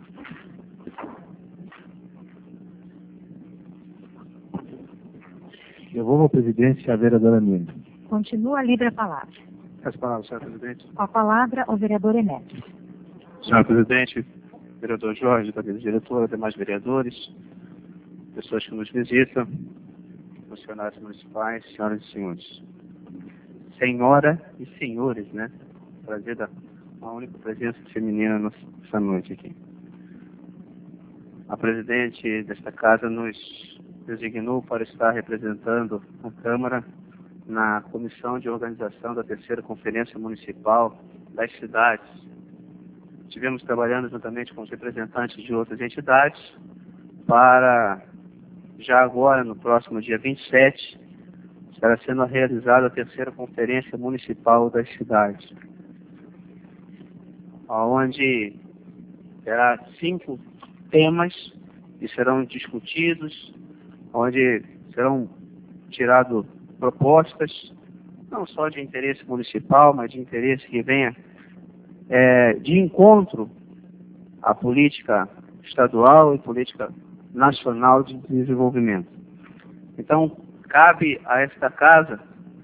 Eu vou, presidente, a vereadora Nina. Continua livre a palavra. As palavras, senhor presidente. Com a palavra, o vereador Enéas. Senhor presidente, vereador Jorge, da mesa diretora, demais vereadores, pessoas que nos visitam, funcionários municipais, senhoras e senhores. Senhora e senhores, né? Prazer da uma única presença feminina nessa noite aqui. A presidente desta casa nos designou para estar representando a Câmara na Comissão de Organização da Terceira Conferência Municipal das Cidades. Estivemos trabalhando juntamente com os representantes de outras entidades para, já agora, no próximo dia vinte e sete, estará sendo realizada a Terceira Conferência Municipal das Cidades, onde terá cinco temas que serão discutidos, onde serão tiradas propostas, não só de interesse municipal, mas de interesse que venha é, de encontro à política estadual e política nacional de desenvolvimento. Então, cabe a esta casa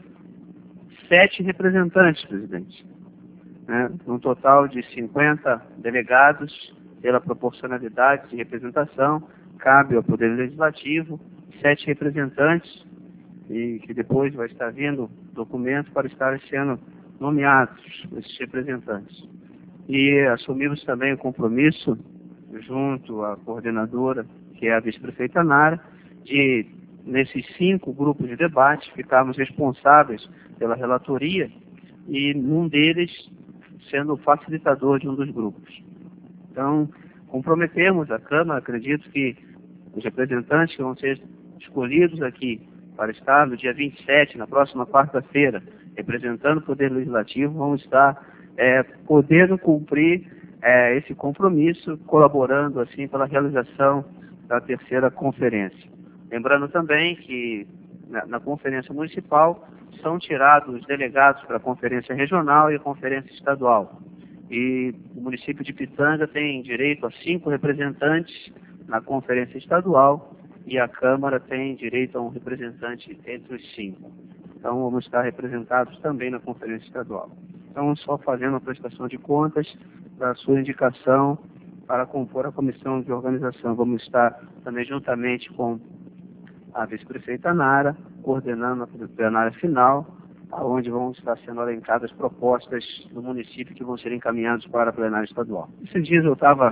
sete representantes, presidente, né, um total de cinquenta delegados pela proporcionalidade de representação, cabe ao Poder Legislativo sete representantes e que depois vai estar vindo documento para estarem sendo nomeados esses representantes. E assumimos também o compromisso, junto à coordenadora, que é a vice-prefeita Nara, de, nesses cinco grupos de debate, ficarmos responsáveis pela relatoria e num deles sendo o facilitador de um dos grupos. Então, comprometemos a Câmara, acredito que os representantes que vão ser escolhidos aqui para estar no dia vinte e sete, na próxima quarta-feira, representando o Poder Legislativo, vão estar é, podendo cumprir é, esse compromisso, colaborando assim pela realização da terceira conferência. Lembrando também que na, na conferência municipal são tirados os delegados para a conferência regional e a conferência estadual. E o município de Pitanga tem direito a cinco representantes na conferência estadual e a Câmara tem direito a um representante entre os cinco. Então, vamos estar representados também na conferência estadual. Então, só fazendo a prestação de contas da sua indicação para compor a comissão de organização. Vamos estar também juntamente com a vice-prefeita Nara, coordenando a plenária final, onde vão estar sendo elencadas propostas do município que vão ser encaminhadas para a plenária estadual. Esses dias eu estava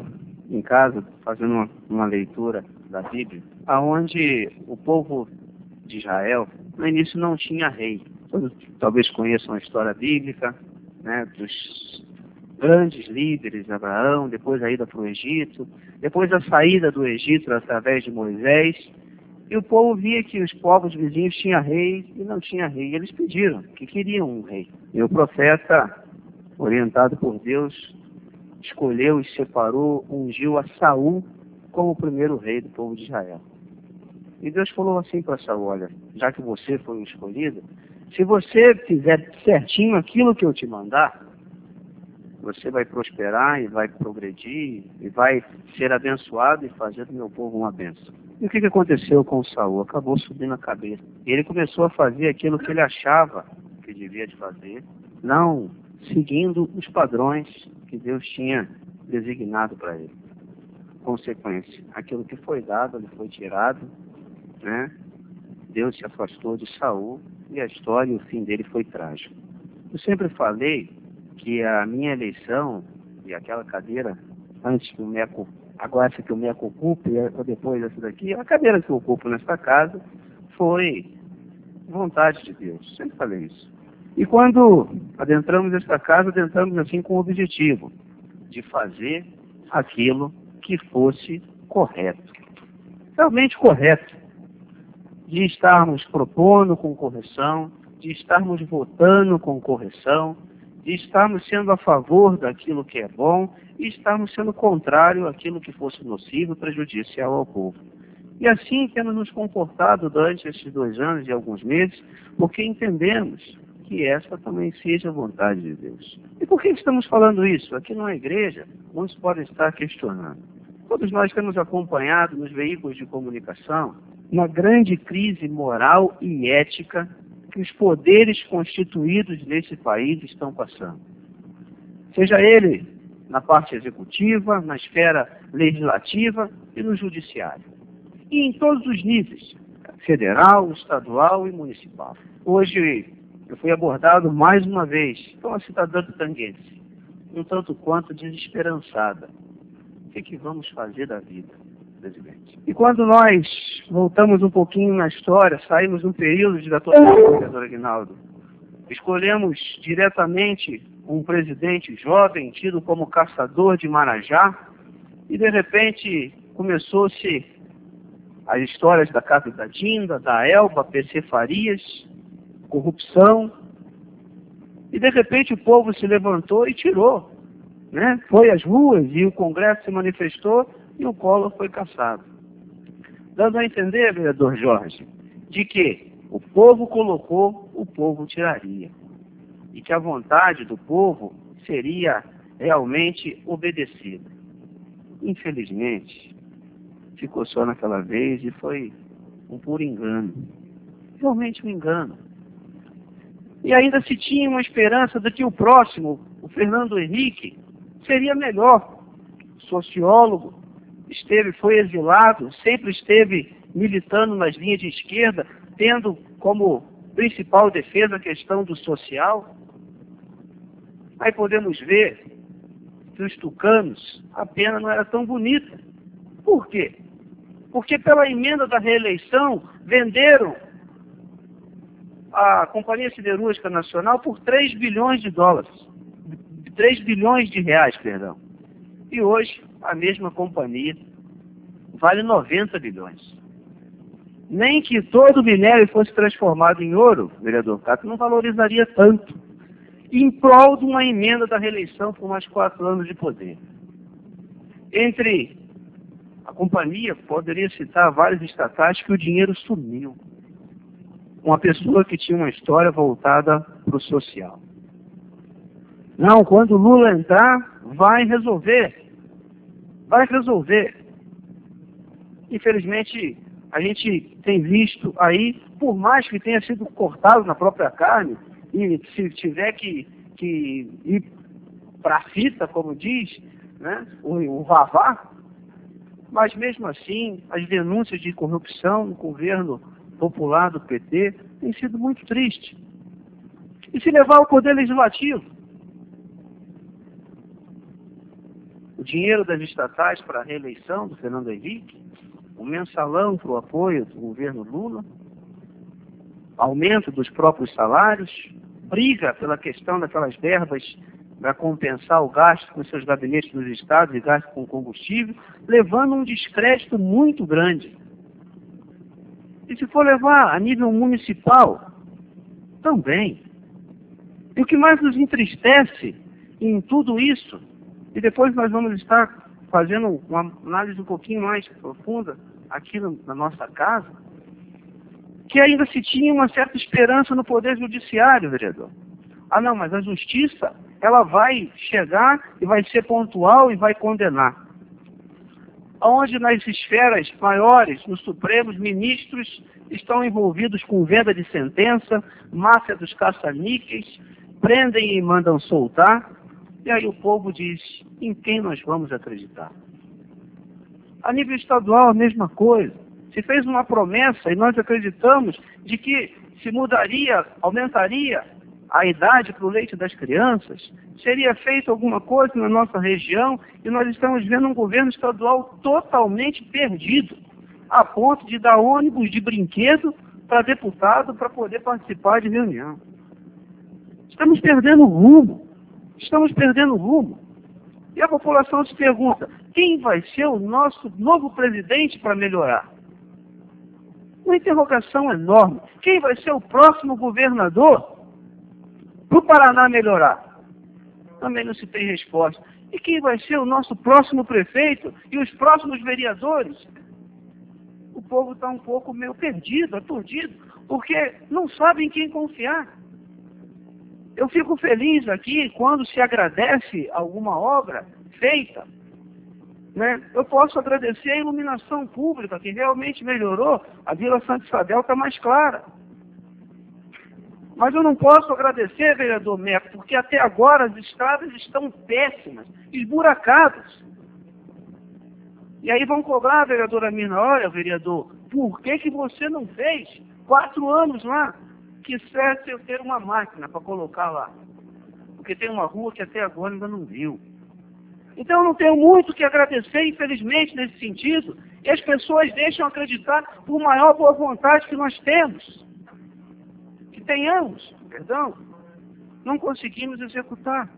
em casa, fazendo uma, uma leitura da Bíblia, aonde o povo de Israel, no início, não tinha rei. Todos talvez conheçam a história bíblica, né, dos grandes líderes, Abraão, depois a ida para o Egito, depois a saída do Egito através de Moisés, e o povo via que os povos vizinhos tinham rei e não tinha rei. Eles pediram, que queriam um rei. E o profeta, orientado por Deus, escolheu e separou, ungiu a Saul como o primeiro rei do povo de Israel. E Deus falou assim para Saul: olha, já que você foi o escolhido, se você fizer certinho aquilo que eu te mandar, você vai prosperar e vai progredir e vai ser abençoado e fazer do meu povo uma bênção. E o que, que aconteceu com Saul? Acabou subindo a cabeça. Ele começou a fazer aquilo que ele achava que devia de fazer, não seguindo os padrões que Deus tinha designado para ele. Consequência, aquilo que foi dado, ele foi tirado, né? Deus se afastou de Saul e a história e o fim dele foi trágico. Eu sempre falei que a minha eleição e aquela cadeira, antes que o Meco, agora essa que o Meco ocupe, ou depois essa daqui, a cadeira que eu ocupo nesta casa, foi vontade de Deus. Sempre falei isso. E quando adentramos esta casa, adentramos assim com o objetivo de fazer aquilo que fosse correto. Realmente correto. De estarmos propondo com correção, de estarmos votando com correção, de estarmos sendo a favor daquilo que é bom e estarmos sendo contrário àquilo que fosse nocivo e prejudicial ao povo. E assim temos nos comportado durante esses dois anos e alguns meses, porque entendemos que essa também seja a vontade de Deus. E por que estamos falando isso? Aqui na igreja, muitos podem estar questionando. Todos nós temos acompanhado nos veículos de comunicação uma grande crise moral e ética que os poderes constituídos nesse país estão passando. Seja ele na parte executiva, na esfera legislativa e no judiciário. E em todos os níveis, federal, estadual e municipal. Hoje eu fui abordado mais uma vez por uma cidadã pitanguense, um tanto quanto desesperançada. O que, que vamos fazer da vida, presidente? E quando nós voltamos um pouquinho na história, saímos de um período de atuação, vereador Aguinaldo, escolhemos diretamente um presidente jovem, tido como caçador de Marajá, e de repente começou-se as histórias da Casa da Dinda, da Elba, P C Farias, corrupção, e de repente o povo se levantou e tirou, né? Foi às ruas e o Congresso se manifestou e o Collor foi cassado. Dando a entender, vereador Jorge, de que o povo colocou, o povo tiraria. E que a vontade do povo seria realmente obedecida. Infelizmente, ficou só naquela vez e foi um puro engano. Realmente um engano. E ainda se tinha uma esperança de que o próximo, o Fernando Henrique, seria melhor. Sociólogo, esteve, foi exilado, sempre esteve militando nas linhas de esquerda, tendo como principal defesa a questão do social. Aí podemos ver que os tucanos, a pena não era tão bonita. Por quê? Porque pela emenda da reeleição, venderam a Companhia Siderúrgica Nacional por três bilhões de dólares. três bilhões de reais, perdão. E hoje, a mesma companhia vale noventa bilhões. Nem que todo o minério fosse transformado em ouro, vereador Cato, não valorizaria tanto. Em prol de uma emenda da reeleição por mais quatro anos de poder. Entre a companhia, poderia citar vários estatais que o dinheiro sumiu. Uma pessoa que tinha uma história voltada para o social. Não, quando o Lula entrar, vai resolver. Vai resolver. Infelizmente, a gente tem visto aí, por mais que tenha sido cortado na própria carne, e se tiver que, que ir para a fita, como diz, né, o, o vavá, mas mesmo assim, as denúncias de corrupção no governo popular do P T têm sido muito tristes. E se levar ao Poder Legislativo? O dinheiro das estatais para a reeleição do Fernando Henrique, o mensalão para o apoio do governo Lula, aumento dos próprios salários, briga pela questão daquelas verbas para compensar o gasto com seus gabinetes nos estados e gasto com combustível, levando um descrédito muito grande. E se for levar a nível municipal, também. E o que mais nos entristece em tudo isso, e depois nós vamos estar fazendo uma análise um pouquinho mais profunda aqui no, na nossa casa, que ainda se tinha uma certa esperança no Poder Judiciário, vereador. Ah, não, mas a Justiça, ela vai chegar e vai ser pontual e vai condenar. Onde nas esferas maiores, nos Supremos, ministros estão envolvidos com venda de sentença, máfia dos caça-níqueis, prendem e mandam soltar, e aí o povo diz, em quem nós vamos acreditar? A nível estadual, a mesma coisa. Se fez uma promessa e nós acreditamos de que se mudaria, aumentaria a idade para o leite das crianças, seria feito alguma coisa na nossa região, e nós estamos vendo um governo estadual totalmente perdido, a ponto de dar ônibus de brinquedo para deputado para poder participar de reunião. Estamos perdendo o rumo, estamos perdendo o rumo. E a população se pergunta, quem vai ser o nosso novo presidente para melhorar? Uma interrogação enorme. Quem vai ser o próximo governador para o Paraná melhorar? Também não se tem resposta. E quem vai ser o nosso próximo prefeito e os próximos vereadores? O povo está um pouco meio perdido, aturdido, porque não sabe em quem confiar. Eu fico feliz aqui quando se agradece alguma obra feita. Né? Eu posso agradecer a iluminação pública, que realmente melhorou. A Vila Santa Isabel está mais clara. Mas eu não posso agradecer, vereador Meco, porque até agora as estradas estão péssimas, esburacadas. E aí vão cobrar, vereadora Mirna, olha, vereador, por que, que você não fez quatro anos lá? Que certo eu ter uma máquina para colocar lá. Porque tem uma rua que até agora ainda não viu. Então eu não tenho muito que agradecer, infelizmente, nesse sentido. E as pessoas deixam acreditar por maior boa vontade que nós temos. Que tenhamos, perdão, não conseguimos executar.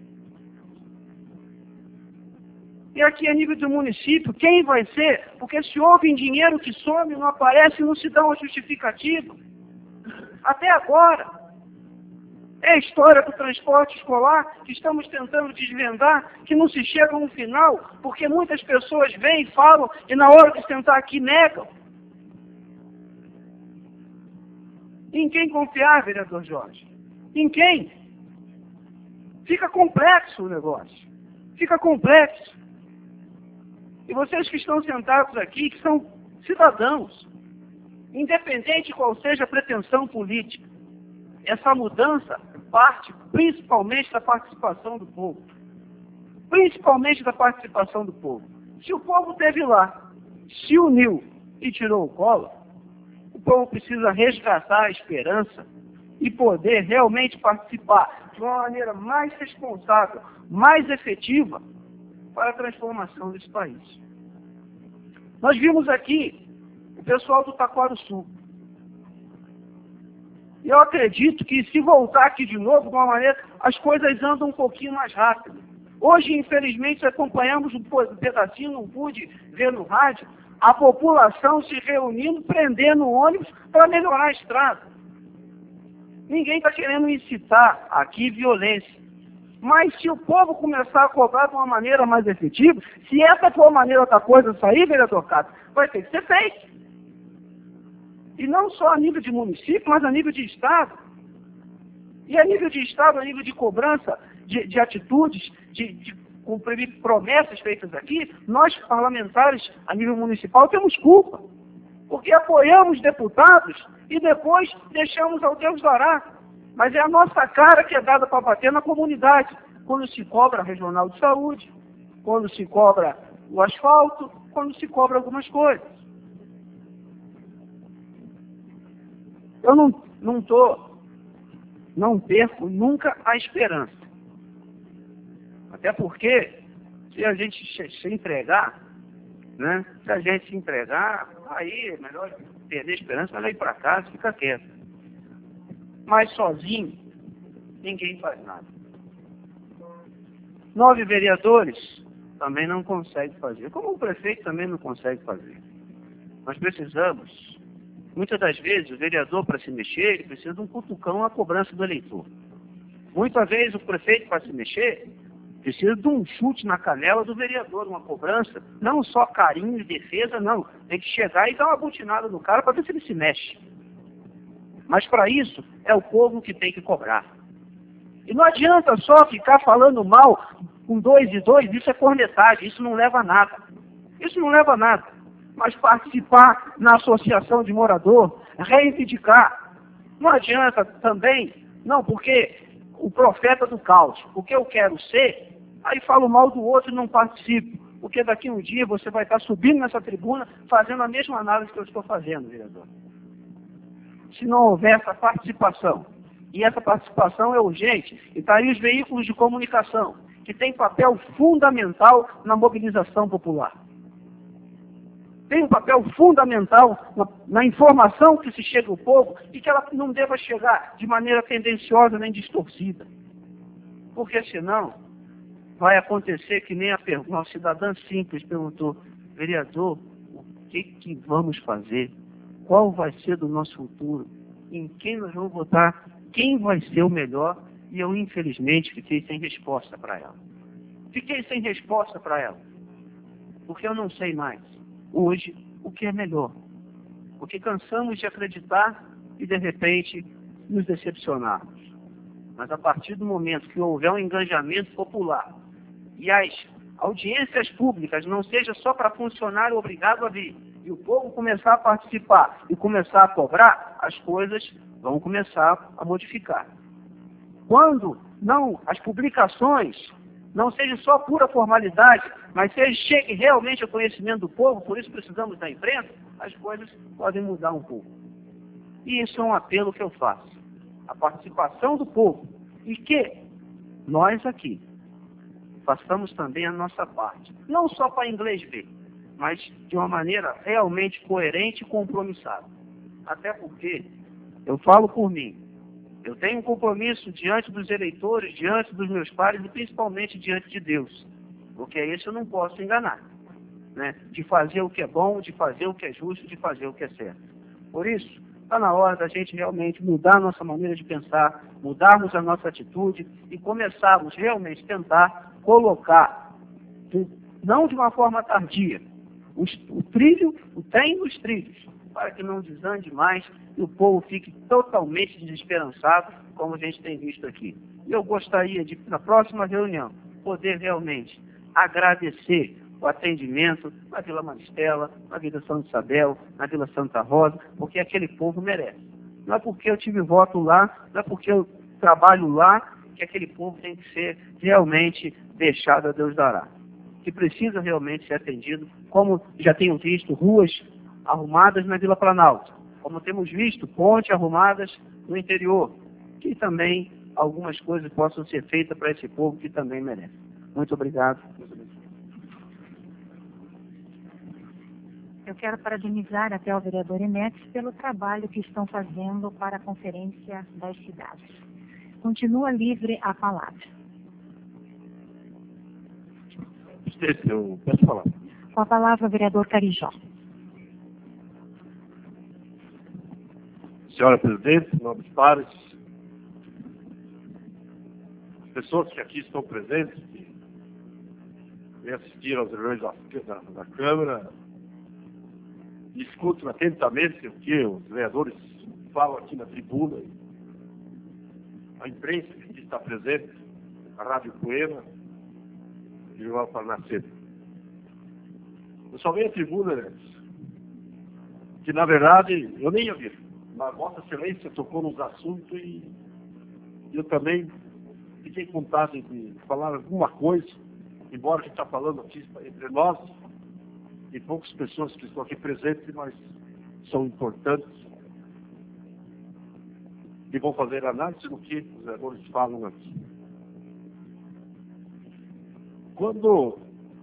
E aqui a nível do município, quem vai ser? Porque se houve dinheiro que some, não aparece, não se dá uma justificativa. Até agora. É a história do transporte escolar que estamos tentando desvendar, que não se chega no final, porque muitas pessoas vêm e falam, e na hora de sentar aqui negam. Em quem confiar, vereador Jorge? Em quem? Fica complexo o negócio. Fica complexo. E vocês que estão sentados aqui, que são cidadãos, independente de qual seja a pretensão política, essa mudança parte principalmente da participação do povo. Principalmente da participação do povo. Se o povo esteve lá, se uniu e tirou o colo, o povo precisa resgatar a esperança e poder realmente participar de uma maneira mais responsável, mais efetiva para a transformação desse país. Nós vimos aqui o pessoal do Taquaro Sul. E eu acredito que se voltar aqui de novo, de uma maneira, as coisas andam um pouquinho mais rápido. Hoje, infelizmente, acompanhamos um pedacinho, não pude ver no rádio, a população se reunindo, prendendo ônibus para melhorar a estrada. Ninguém está querendo incitar aqui violência. Mas se o povo começar a cobrar de uma maneira mais efetiva, se essa for a maneira da coisa sair, vereador Cato, vai ter que ser feito. E não só a nível de município, mas a nível de Estado. E a nível de Estado, a nível de cobrança de, de atitudes, de, de cumprir promessas feitas aqui, nós, parlamentares, a nível municipal, temos culpa. Porque apoiamos deputados e depois deixamos ao Deus dará. Mas é a nossa cara que é dada para bater na comunidade. Quando se cobra a regional de saúde, quando se cobra o asfalto, quando se cobra algumas coisas. Eu não, não tô, não perco nunca a esperança. Até porque Se a gente se entregar, né? Se a gente se entregar, aí é melhor perder a esperança, melhor ir para casa, fica quieto. Mas sozinho, ninguém faz nada. Nove vereadores também não conseguem fazer, como o prefeito também não consegue fazer. Nós precisamos, muitas das vezes, o vereador, para se mexer, ele precisa de um cutucão à cobrança do eleitor. Muitas vezes, o prefeito, para se mexer, precisa de um chute na canela do vereador, uma cobrança, não só carinho e defesa, não. Tem que chegar e dar uma butinada no cara para ver se ele se mexe. Mas para isso, é o povo que tem que cobrar. E não adianta só ficar falando mal com dois e dois, isso é cornetagem, isso não leva a nada. Isso não leva a nada. Mas participar na associação de morador, reivindicar. Não adianta também, não, porque o profeta do caos, o que eu quero ser, aí falo mal do outro e não participo. Porque daqui a um dia você vai estar subindo nessa tribuna fazendo a mesma análise que eu estou fazendo, vereador. Se não houver essa participação, e essa participação é urgente, e está aí os veículos de comunicação, que têm papel fundamental na mobilização popular. Tem um papel fundamental na, na informação que se chega ao povo e que ela não deva chegar de maneira tendenciosa nem distorcida. Porque senão vai acontecer que nem a pergunta, uma cidadã simples perguntou, vereador, o que, que vamos fazer? Qual vai ser do nosso futuro? Em quem nós vamos votar? Quem vai ser o melhor? E eu, infelizmente, fiquei sem resposta para ela. Fiquei sem resposta para ela. Porque eu não sei mais, hoje, o que é melhor. Porque cansamos de acreditar e, de repente, nos decepcionarmos. Mas a partir do momento que houver um engajamento popular e as audiências públicas não seja só para funcionário obrigado a vir, e o povo começar a participar e começar a cobrar, as coisas vão começar a modificar. Quando não, as publicações não sejam só pura formalidade, mas seja, chegue realmente ao conhecimento do povo, por isso precisamos da imprensa, as coisas podem mudar um pouco. E isso é um apelo que eu faço. A participação do povo. E que nós aqui façamos também a nossa parte. Não só para inglês ver, mas de uma maneira realmente coerente e compromissada. Até porque, eu falo por mim, eu tenho um compromisso diante dos eleitores, diante dos meus pares e principalmente diante de Deus. Porque isso eu não posso enganar. Né? De fazer o que é bom, de fazer o que é justo, de fazer o que é certo. Por isso, está na hora da gente realmente mudar a nossa maneira de pensar, mudarmos a nossa atitude e começarmos realmente a tentar colocar, não de uma forma tardia, o trilho, o trem dos trilhos, para que não desande mais e o povo fique totalmente desesperançado, como a gente tem visto aqui. E eu gostaria de, na próxima reunião, poder realmente agradecer o atendimento na Vila Maristela, na Vila Santa Isabel, na Vila Santa Rosa, porque aquele povo merece. Não é porque eu tive voto lá, não é porque eu trabalho lá, que aquele povo tem que ser realmente deixado a Deus dará. Que precisa realmente ser atendido, como já tenho visto ruas arrumadas na Vila Planalto, como temos visto pontes arrumadas no interior, que também algumas coisas possam ser feitas para esse povo que também merece. Muito obrigado. Eu quero parabenizar até o vereador Enetes pelo trabalho que estão fazendo para a Conferência das Cidades. Continua livre a palavra. Eu peço falar. Com a palavra, o vereador Carijó. Senhora Presidente, nobres pares, as pessoas que aqui estão presentes, que vêm assistir às reuniões da, da, da Câmara, escutam atentamente o que os vereadores falam aqui na tribuna, a imprensa que aqui está presente, a Rádio Poema e o Jornal Parnacedo. Eu só venho à tribuna, né, que na verdade eu nem ia vir. Mas Vossa Excelência tocou nos assuntos e eu também fiquei com vontade de falar alguma coisa, embora a gente está falando aqui entre nós, e poucas pessoas que estão aqui presentes, mas são importantes, e vão fazer análise do que os vereadores falam aqui. Quando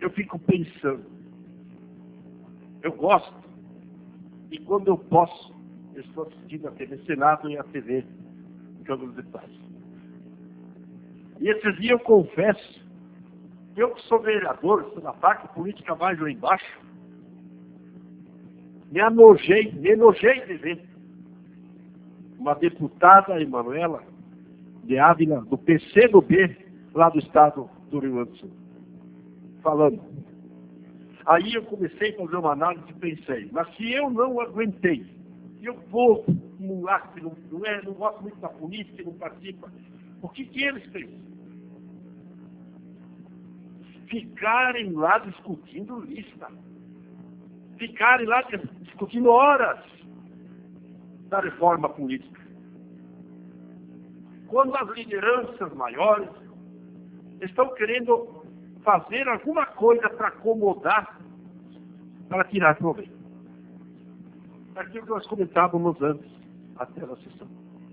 eu fico pensando. Eu gosto. E quando eu posso, eu estou assistindo a T V Senado e a T V Câmara dos Deputados. E esses dias eu confesso, eu que sou vereador, sou na parte política mais lá embaixo, me anojei, me enojei de ver uma deputada, Emanuela de Ávila, do P C do B, lá do estado do Rio Grande do Sul, falando. Aí eu comecei a fazer uma análise e pensei, mas se eu não aguentei, e eu vou acumular, que não, não, é, não gosto muito da política, não participa, o que que eles fez? Ficarem lá discutindo lista. Ficarem lá discutindo horas da reforma política. Quando as lideranças maiores estão querendo fazer alguma coisa para acomodar, para tirar proveito. Aquilo que nós comentávamos antes, até na sessão.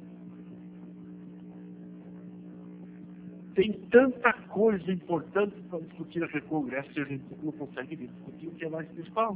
Tem tanta coisa importante para discutir naquele Congresso que a gente não consegue discutir o que é mais principal.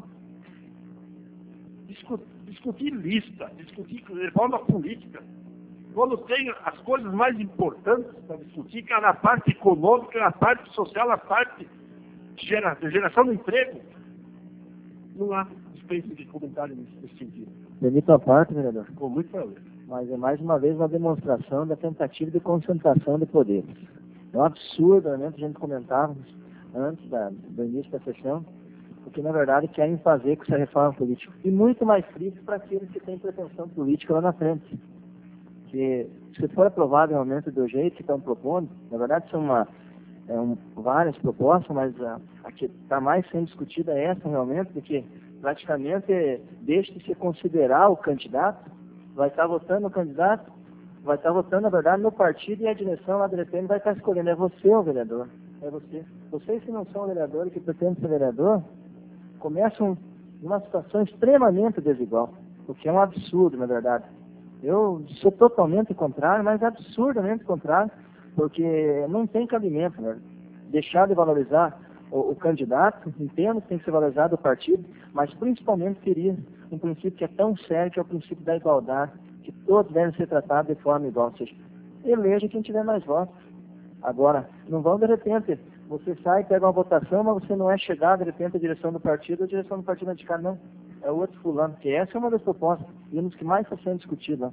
Discutir, discutir lista, discutir reforma política. Quando tem as coisas mais importantes para discutir, que é na parte econômica, na parte social, na parte de gera, de geração de emprego, não há dispensa de comentário nesse sentido. Permito a parte, vereador. Com muito prazer. Mas é mais uma vez uma demonstração da tentativa de concentração de poderes. É um absurdo, né, que a gente comentava antes da, do início da sessão, porque na verdade querem fazer com essa reforma política. E muito mais triste para aqueles que têm pretensão política lá na frente. Que se for aprovado realmente do jeito que estão propondo, na verdade são uma, é um, várias propostas, mas a, a que está mais sendo discutida é essa realmente, porque praticamente deixa de se considerar o candidato, vai estar votando o candidato, vai estar votando, na verdade, no partido e a direção lá do D P M vai estar escolhendo. É você o vereador. É você. Vocês que não são vereadores, que pretendem ser vereador, começam numa situação extremamente desigual, o que é um absurdo, na verdade. Eu sou totalmente contrário, mas absurdamente contrário, porque não tem cabimento, né? Deixar de valorizar o, o candidato, entendo que tem que ser valorizado o partido, mas principalmente seria um princípio que é tão sério, que é o princípio da igualdade, que todos devem ser tratados de forma igual, ou seja, eleja quem tiver mais votos. Agora, não vão de repente, você sai, pega uma votação, mas você não é chegado de repente à direção do partido, a direção do partido não é de cara, não. É o outro fulano, que essa é uma das propostas, e um dos que mais está sendo discutido.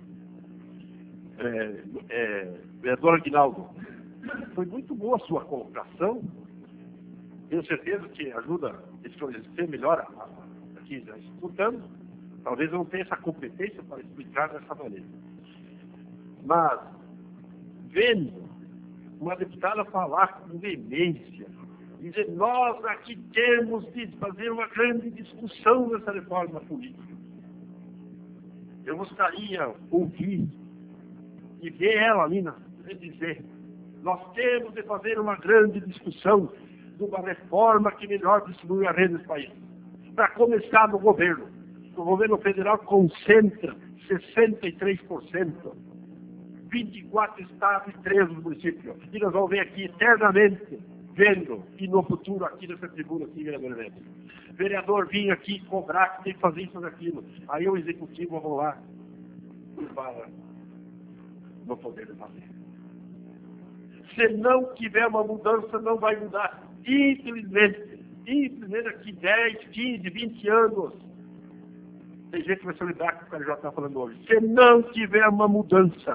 É, é, vereador Aguinaldo, foi muito boa a sua colocação. Tenho certeza que ajuda a esclarecer melhor aqui já escutando. Talvez eu não tenha essa competência para explicar dessa maneira. Mas, vendo uma deputada falar com veemência, dizer, nós aqui temos de fazer uma grande discussão nessa reforma política. Eu gostaria de ouvir e ver ela ali na, dizer, nós temos de fazer uma grande discussão de uma reforma que melhor distribui a renda desse país. Para começar no governo. O governo federal concentra sessenta e três por cento, vinte e quatro estados e treze municípios. E nós vamos ver aqui eternamente, vendo, e no futuro aqui nessa tribuna, aqui, vereador Neto. Vereador vinha aqui cobrar que tem que fazer isso ou aquilo. Aí o executivo vai lá e para não poder fazer. Se não tiver uma mudança, não vai mudar. Infelizmente, infelizmente aqui dez, quinze, vinte anos, tem gente que vai se lembrar que o cara já está falando hoje. Se não tiver uma mudança,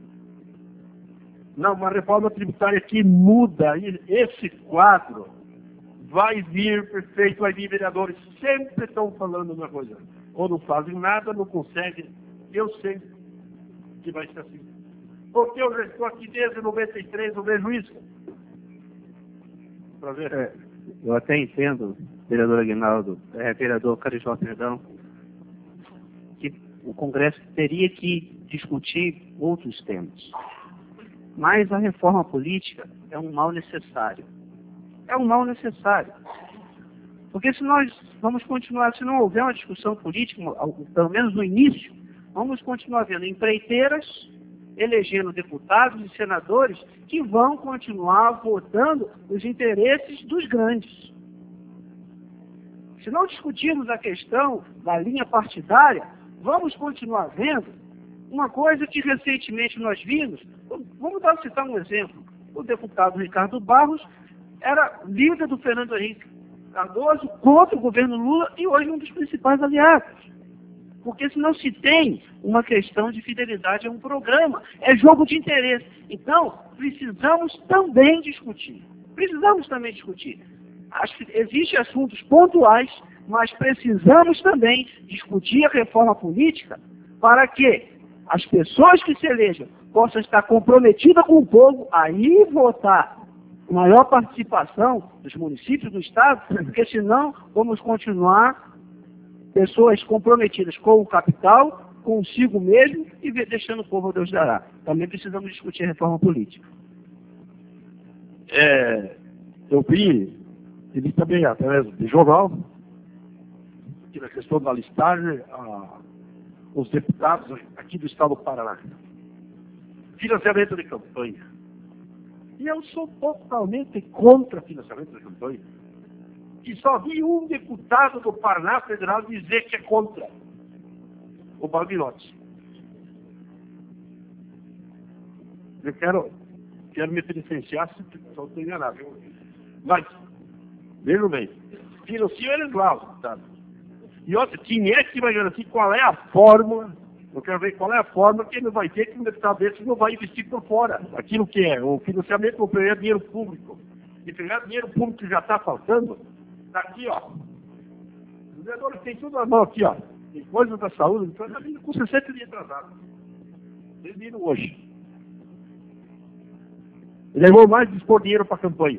não, uma reforma tributária que muda esse quadro, vai vir prefeito, vai vir vereadores, sempre estão falando uma coisa. Ou não fazem nada, não conseguem. Eu sei que vai ser assim. Porque eu já estou aqui desde noventa e três, eu vejo isso. Para ver. É, eu até entendo, vereador Aguinaldo, é, vereador Carijó, perdão, que o Congresso teria que discutir outros temas. Mas a reforma política é um mal necessário. É um mal necessário. Porque se nós vamos continuar, se não houver uma discussão política, pelo menos no início, vamos continuar vendo empreiteiras, elegendo deputados e senadores que vão continuar votando os interesses dos grandes. Se não discutirmos a questão da linha partidária, vamos continuar vendo uma coisa que recentemente nós vimos. Vamos dar, citar um exemplo. O deputado Ricardo Barros era líder do Fernando Henrique Cardoso contra o governo Lula e hoje um dos principais aliados. Porque se não se tem uma questão de fidelidade a um programa, é jogo de interesse. Então, precisamos também discutir. Precisamos também discutir. Acho que existem assuntos pontuais, mas precisamos também discutir a reforma política para que as pessoas que se elejam possam estar comprometidas com o povo, aí votar com maior participação dos municípios do Estado, porque senão vamos continuar pessoas comprometidas com o capital, consigo mesmo e deixando o povo a Deus dará. Também precisamos discutir a reforma política. É, eu vi, vi também através do jornal, que na questão da listagem, a, os deputados aqui do Estado do Paraná. Financiamento de campanha. E eu sou totalmente contra financiamento de campanha. E só vi um deputado do Paraná Federal dizer que é contra. O Balbinotti. Eu quero, quero me licenciar se estou enganado. Mas, veja bem, financiam eles lá, deputado. E outra, quem é que vai garantir qual é a fórmula? Eu quero ver qual é a fórmula que ele vai ter que um deputado desse não vai investir por fora. Aquilo que é o financiamento para pegar dinheiro público. E pegar dinheiro público que já está faltando, está aqui, ó. Os vereadores têm tudo na mão aqui, ó. Tem coisas da saúde, então está vindo com sessenta dias atrasado. Eles viram hoje. Ele levou mais de dispor dinheiro para a campanha.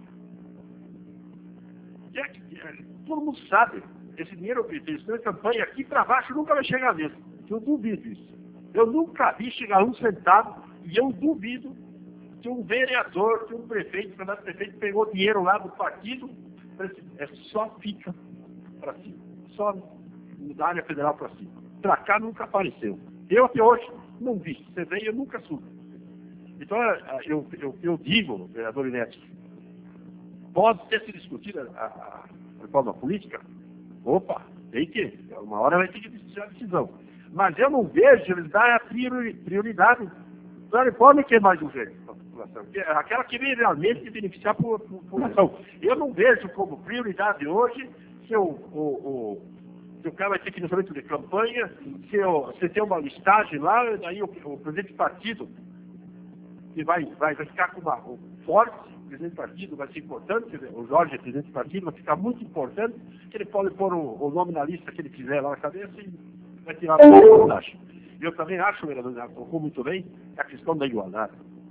E é que, é, todo mundo sabe. Esse dinheiro que tem na campanha aqui para baixo nunca vai chegar mesmo. Eu duvido isso. Eu nunca vi chegar um centavo e eu duvido que um vereador, que um prefeito, que um prefeito pegou dinheiro lá do partido, é só fica para cima. Só da área federal para cima. Para cá nunca apareceu. Eu até hoje não vi. Você veio, eu nunca soube. Então eu, eu, eu digo, vereador Inete, pode ter se discutida a, a reforma política? Opa, tem que. Uma hora vai ter que decidir a decisão. Mas eu não vejo eles darem a prioridade da reforma que é mais urgente para a população. Aquela que vem realmente beneficiar a população. Eu não vejo como prioridade hoje se o, o, o, se o cara vai ter financiamento de campanha, se, eu, se tem uma listagem lá, daí o, o presidente do partido que vai, vai, vai ficar com uma um forte, o presidente do partido vai ser importante, o Jorge é presidente do partido, vai ficar muito importante, que ele pode pôr o, o nome na lista que ele quiser lá na cabeça e vai tirar a vantagem. Eu também acho, vereador, colocou muito bem, é a questão da igualdade.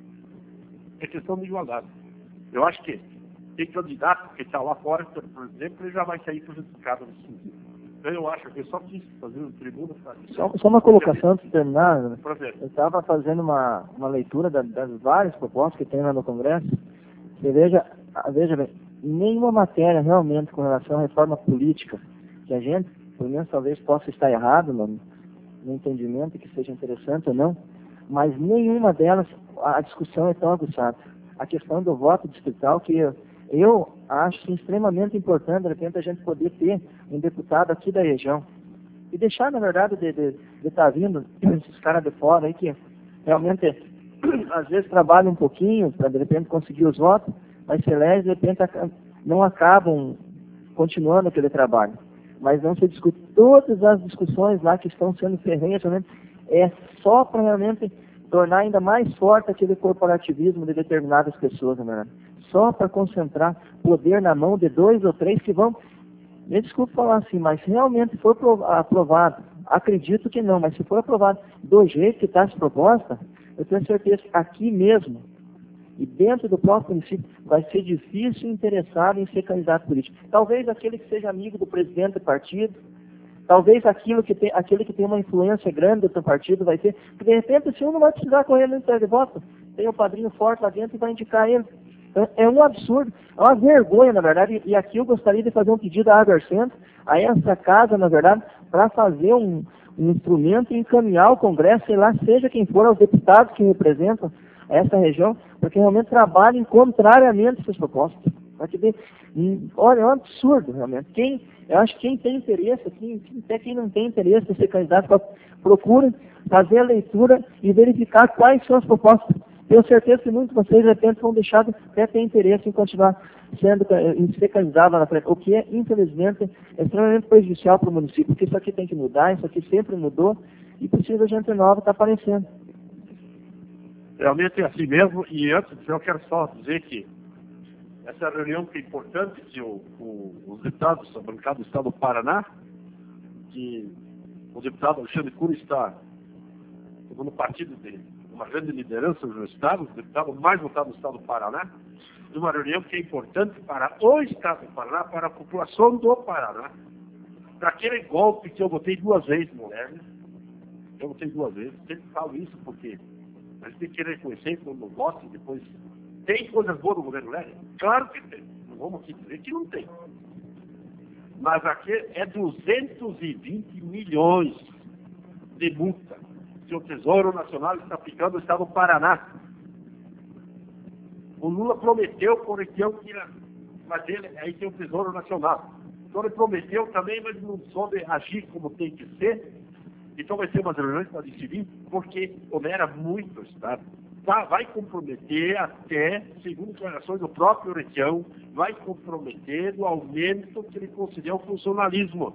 É questão da igualdade. Eu acho que tem candidato que está lá fora, por exemplo, ele já vai sair prejudicado nesse sentido. Então eu acho que eu só quis fazer um tribuna para só, só uma colocação antes de terminar, né? Eu estava estava fazendo uma, uma leitura da, das várias propostas que tem lá no Congresso. Você veja, veja bem, nenhuma matéria realmente com relação à reforma política, que a gente, pelo menos talvez possa estar errado no, no entendimento, que seja interessante ou não, mas nenhuma delas a discussão é tão aguçada. A questão do voto distrital, que eu, eu acho extremamente importante, de repente, a gente poder ter um deputado aqui da região. E deixar, na verdade, de estar de, de tá vindo esses caras de fora aí que realmente, às vezes, trabalham um pouquinho para, de repente, conseguir os votos, mas se elege, de repente, não acabam continuando aquele trabalho. Mas não se discute. Todas as discussões lá que estão sendo ferrenhas, realmente, é só para realmente tornar ainda mais forte aquele corporativismo de determinadas pessoas, né? Só para concentrar poder na mão de dois ou três que vão, me desculpe falar assim, mas se realmente for aprovado, acredito que não, mas se for aprovado do jeito que está essa proposta, eu tenho certeza que aqui mesmo, e dentro do próprio município, vai ser difícil interessado em ser candidato político. Talvez aquele que seja amigo do presidente do partido, talvez aquilo que tem, aquele que tem uma influência grande do seu partido vai ter, porque de repente o senhor não vai precisar correr no de voto, tem um padrinho forte lá dentro e vai indicar ele. Então, é um absurdo, é uma vergonha, na verdade, e aqui eu gostaria de fazer um pedido à Abercentro, a essa casa, na verdade, para fazer um, um instrumento e encaminhar o Congresso, sei lá, seja quem for, aos deputados que representam essa região, porque realmente trabalhem contrariamente a essas propostas. Vai te ver. E, olha, é um absurdo, realmente. Quem, eu acho que quem tem interesse, quem, até quem não tem interesse em ser candidato, procure fazer a leitura e verificar quais são as propostas. Tenho certeza que muitos de vocês, de repente, vão deixar até ter interesse em continuar sendo, em ser candidato lá na frente, o que é, infelizmente, é extremamente prejudicial para o município, porque isso aqui tem que mudar, isso aqui sempre mudou, e precisa de gente nova estar aparecendo. Realmente é assim mesmo, e antes eu quero só dizer que essa reunião que é importante, que o, o, os deputados, a bancada do Estado do Paraná, que o deputado Alexandre Cury está tomando partido de uma grande liderança no Estado, o deputado mais votado do Estado do Paraná, de uma reunião que é importante para o Estado do Paraná, para a população do Paraná, para aquele golpe que eu votei duas vezes, mulher, né? Eu votei duas vezes, sempre falo isso porque a gente tem que reconhecer quando vota e depois tem coisas boas no governo Lélio? Claro que tem, não vamos aqui dizer que não tem. Mas aqui é duzentos e vinte milhões de multa que o Tesouro Nacional está aplicando no Estado do Paraná. O Lula prometeu por região que ia, mas ele, aí tem o Tesouro Nacional. Então ele prometeu também, mas não soube agir como tem que ser. Então vai ser umas reuniões para decidir, porque onera muito o Estado. Tá, vai comprometer até, segundo declarações do próprio região, vai comprometer o aumento que ele considera o funcionalismo.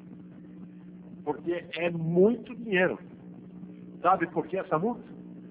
Porque é muito dinheiro. Sabe por que essa multa?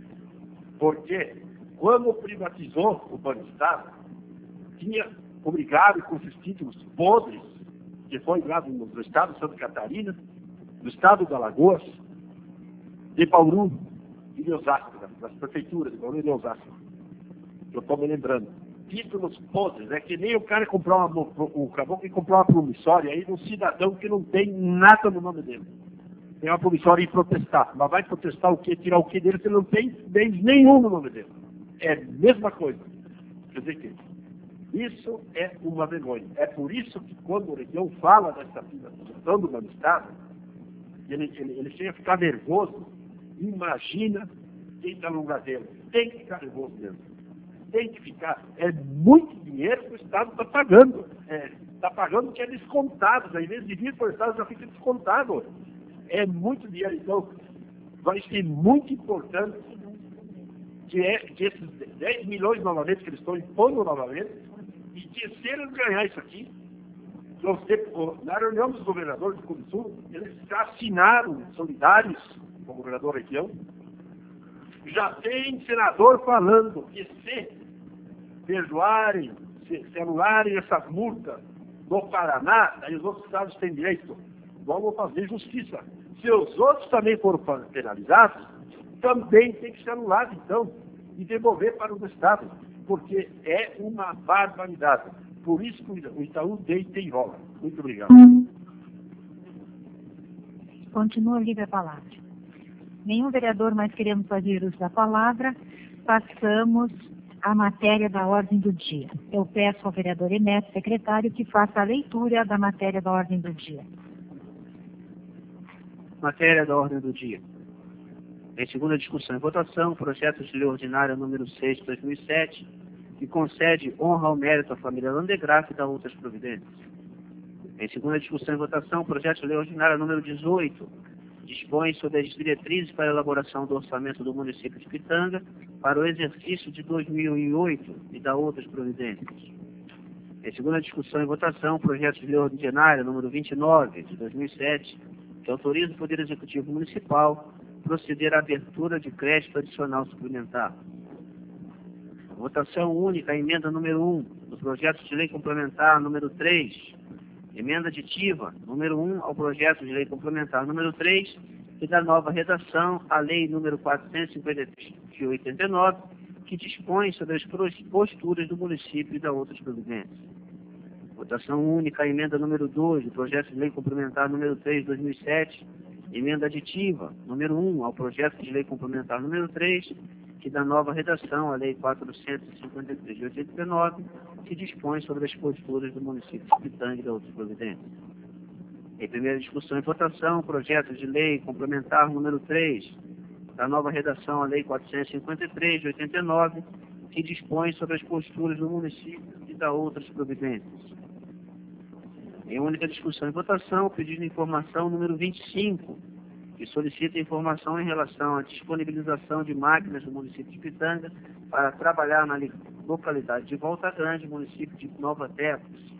Porque quando privatizou o Banco Estado, tinha obrigado com esses títulos podres, que foi lá no estado de Santa Catarina, do estado de Alagoas, de Bauru e de Osasco, das prefeituras de Bauru e de Osasco. Eu estou me lembrando. Títulos podres, é que nem o cara comprar uma, o caboclo que comprar uma promissória aí de um cidadão que não tem nada no nome dele. Tem uma promissória e protestar. Mas vai protestar o quê? Tirar o quê dele se não tem bens nenhum no nome dele. É a mesma coisa. Quer dizer que isso é uma vergonha. É por isso que quando o região fala dessa privatização do Banco Estado, ele, ele, ele chega a ficar nervoso. Imagina quem está no lugar dele. Tem que ficar nervoso mesmo. Tem que ficar. É muito dinheiro que o Estado está pagando. Está é, pagando que é descontado. Ao invés de vir para o Estado, já fica descontado. É muito dinheiro. Então, vai ser muito importante que, é, que esses dez milhões novamente que eles estão impondo novamente, e que se eles ganhar isso aqui, na reunião dos governadores do Rio Sul, eles já assinaram solidários com o governador região. Já tem senador falando que se perdoarem, se, se anularem essas multas do Paraná, aí os outros estados têm direito. Vamos fazer justiça. Se os outros também foram penalizados, também tem que ser anulado, então, e devolver para os estados, porque é uma barbaridade. Por isso que o Itaú deita e rola. Muito obrigado. Continua livre a palavra. Nenhum vereador mais querendo fazer uso da palavra. Passamos à matéria da ordem do dia. Eu peço ao vereador emérito secretário que faça a leitura da matéria da ordem do dia. Matéria da ordem do dia. Em segunda discussão e votação, projeto de lei ordinária número seis de dois mil e sete, que concede honra ao mérito à família Landegraaff e dá outras providências. Em segunda discussão e votação, projeto de lei ordinária número dezoito, dispõe sobre as diretrizes para a elaboração do orçamento do município de Pitanga para o exercício de dois mil e oito e dá outras providências. Em segunda discussão e votação, projeto de lei ordinária número vinte e nove de dois mil e sete, que autoriza o Poder Executivo Municipal proceder à abertura de crédito adicional suplementar. Votação única, emenda número um, do projeto de lei complementar número três, emenda aditiva número um ao projeto de lei complementar número três, que dá nova redação à lei número quatrocentos e cinquenta e três de oitenta e nove, que dispõe sobre as posturas do município e dá outras providências. Votação única, emenda número dois, do projeto de lei complementar número três de dois mil e sete, emenda aditiva número um ao projeto de lei complementar número três, que dá nova redação à lei quatrocentos e cinquenta e três de oitenta e nove, que dispõe sobre as posturas do município de Pitanga e da outras providências. Em primeira discussão e votação, projeto de lei complementar número três, da nova redação à lei quatrocentos e cinquenta e três de oitenta e nove, que dispõe sobre as posturas do município e da outras providências. Em única discussão e votação, o pedido de informação número vinte e cinco, que solicita informação em relação à disponibilização de máquinas do município de Pitanga para trabalhar na localidade de Volta Grande, município de Nova Tecos.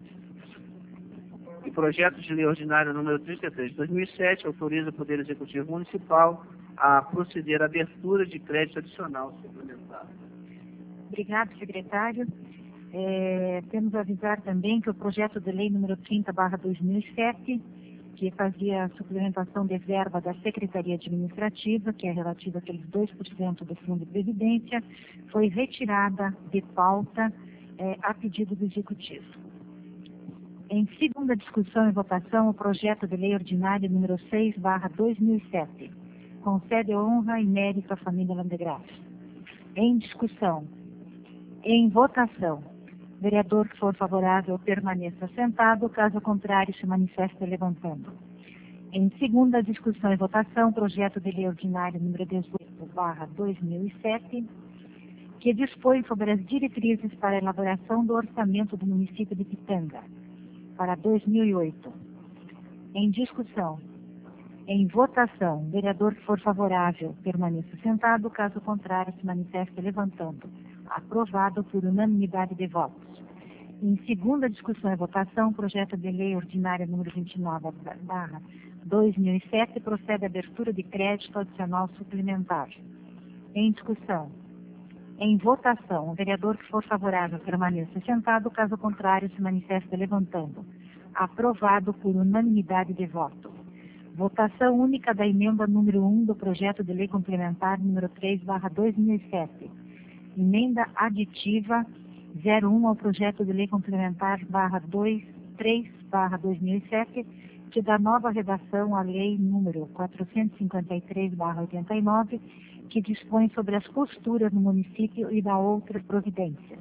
E projeto de lei ordinária número trinta e três de dois mil e sete autoriza o Poder Executivo Municipal a proceder à abertura de crédito adicional suplementar. Obrigado, secretário. É, temos a avisar também que o projeto de lei número trinta barra dois mil e sete, que fazia a suplementação de verba da Secretaria Administrativa, que é relativa àqueles dois por cento do Fundo de Previdência, foi retirada de pauta é, a pedido do Executivo. Em segunda discussão e votação, o projeto de lei ordinária número seis barra dois mil e sete, concede honra e mérito à família Landgraf. Em discussão. Em votação. Vereador que for favorável permaneça sentado, caso contrário se manifeste levantando. Em segunda discussão e votação, projeto de lei ordinário número dezoito barra dois mil e sete, que dispõe sobre as diretrizes para a elaboração do orçamento do município de Pitanga para dois mil e oito. Em discussão. Em votação, vereador que for favorável permaneça sentado, caso contrário se manifeste levantando. Aprovado por unanimidade de votos. Em segunda discussão e votação, projeto de lei ordinária número vinte e nove barra dois mil e sete procede à abertura de crédito adicional suplementar. Em discussão. Em votação, o vereador que for favorável permaneça sentado, caso contrário se manifeste levantando. Aprovado por unanimidade de votos. Votação única da emenda número um do projeto de lei complementar número três barra dois mil e sete. Emenda aditiva zero um ao projeto de lei complementar barra três barra dois mil e sete, que dá nova redação à lei número quatrocentos e cinquenta e três barra oitenta e nove, que dispõe sobre as costuras no município e da outra providência.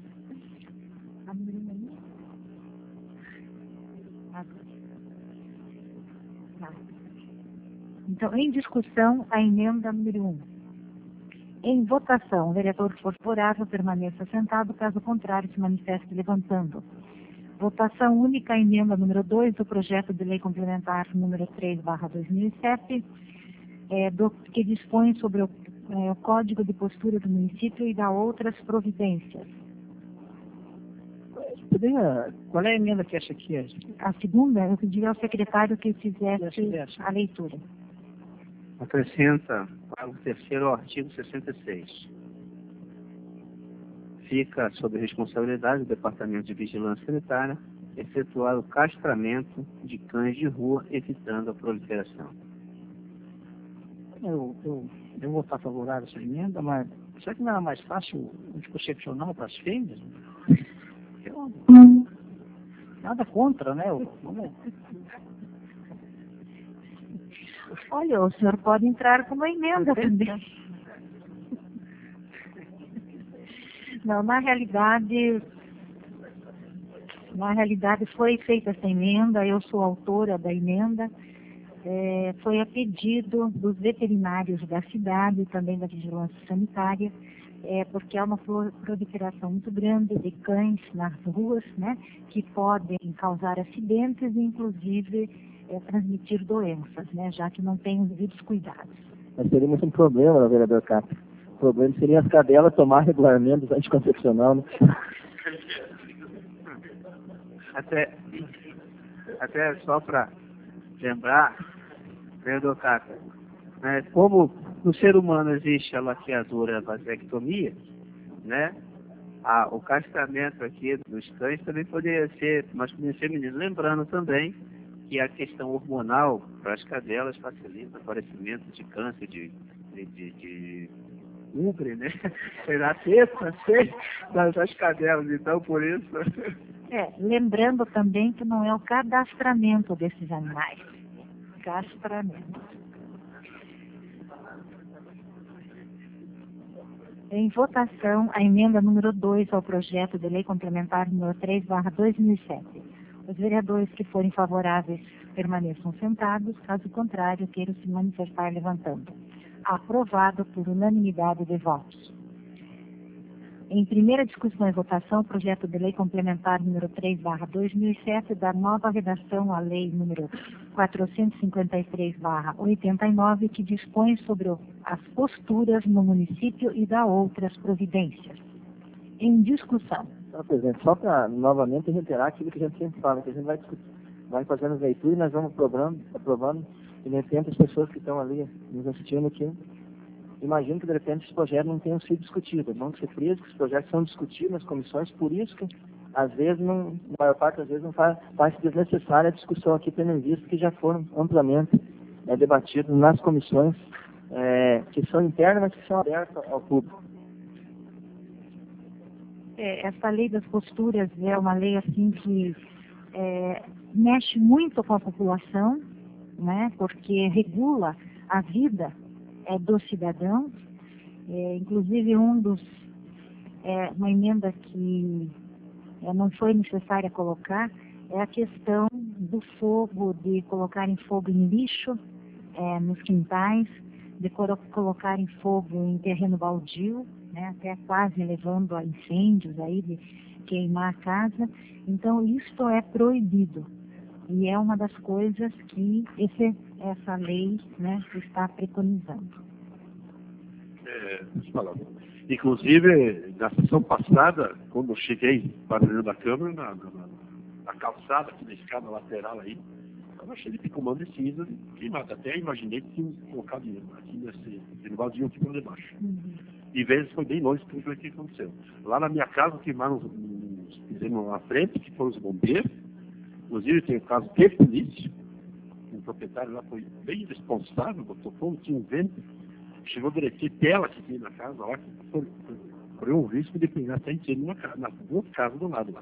Então, em discussão, a emenda número um. Em votação, o vereador que for favorável permaneça sentado, caso contrário se manifeste levantando. Votação única a emenda número dois do projeto de lei complementar número três barra dois mil e sete, é, do, que dispõe sobre o, é, o Código de Postura do município e da outras providências. Poderia, qual é a emenda que essa aqui é? A segunda, eu pedi ao secretário que fizesse a leitura. Acrescenta para o terceiro artigo sessenta e seis. Fica sob responsabilidade do Departamento de Vigilância Sanitária efetuar o castramento de cães de rua, evitando a proliferação. Eu, eu, eu vou estar favorável a essa emenda, mas será que não era mais fácil anticoncepcional para as fêmeas? Eu, nada contra, né? Eu, vamos... Olha, o senhor pode entrar com uma emenda também. Não, na realidade, na realidade foi feita essa emenda, eu sou autora da emenda, é, foi a pedido dos veterinários da cidade e também da vigilância sanitária, é, porque há uma proliferação muito grande de cães nas ruas, né, que podem causar acidentes e inclusive é, transmitir doenças, né, já que não tem os devidos cuidados. Mas teria muito um problema, né, vereador Capri? O problema seria as cadelas tomar regularmente anticoncepcional, né? Até, até só para lembrar, vereador Capri, né, como no ser humano existe a laqueadura, a vasectomia, né, a, o castramento aqui dos cães também poderia ser masculino e feminino. Lembrando também que a questão hormonal para as cadelas facilita o aparecimento de câncer de, de, de, de ubre, né? Foi na testa, sei, das, das cadelas, então por isso. É, lembrando também que não é o cadastramento desses animais. Castramento. Em votação, a emenda número dois ao projeto de lei complementar número três barra dois mil e sete. Os vereadores que forem favoráveis permaneçam sentados, caso contrário, queiram se manifestar levantando. Aprovado por unanimidade de votos. Em primeira discussão e votação, o projeto de lei complementar número três barra dois mil e sete, da nova redação à lei número quatrocentos e cinquenta e três barra oitenta e nove, que dispõe sobre o, as posturas no município e dá outras providências. Em discussão. Senhor presidente, só para novamente reiterar aquilo que a gente sempre fala, que a gente vai, vai fazendo as leituras e nós vamos aprovando, aprovando, e de repente as pessoas que estão ali nos assistindo aqui, imagino que de repente esse projeto não tenha sido discutido. Vão ser presos que os projetos são discutidos nas comissões, por isso que às vezes, não, na maior parte das vezes, não faz, faz desnecessária a discussão aqui, tendo em vista que já foram amplamente é, debatidos nas comissões é, que são internas, mas que são abertas ao público. É, essa lei das posturas é uma lei assim que é, mexe muito com a população, né, porque regula a vida é, dos cidadãos. É, inclusive, um dos, é, uma emenda que é, não foi necessária colocar é a questão do fogo, de colocar em fogo em lixo, é, nos quintais, de colocar em fogo em terreno baldio, né, até quase levando a incêndios aí, de queimar a casa. Então, isso é proibido. E é uma das coisas que esse, essa lei, né, está preconizando. É, inclusive, na sessão passada, quando eu cheguei para o da Câmara, na, na, na calçada, aqui na escada lateral aí, eu achei de picumã de cinza queimado. Até imaginei que tinha colocado aqui nesse derivadinho aqui por debaixo. Uhum. E vezes foi bem longe do que aconteceu. Lá na minha casa, queimaram uns fizemos na frente, que foram os bombeiros. Inclusive, tem o caso de polícia. O proprietário lá foi bem responsável, botou fogo, tinha um vento. Chegou a derreter tela que tinha na casa, lá, que foi um risco de pegar até incêndio na, na duas casas do lado lá.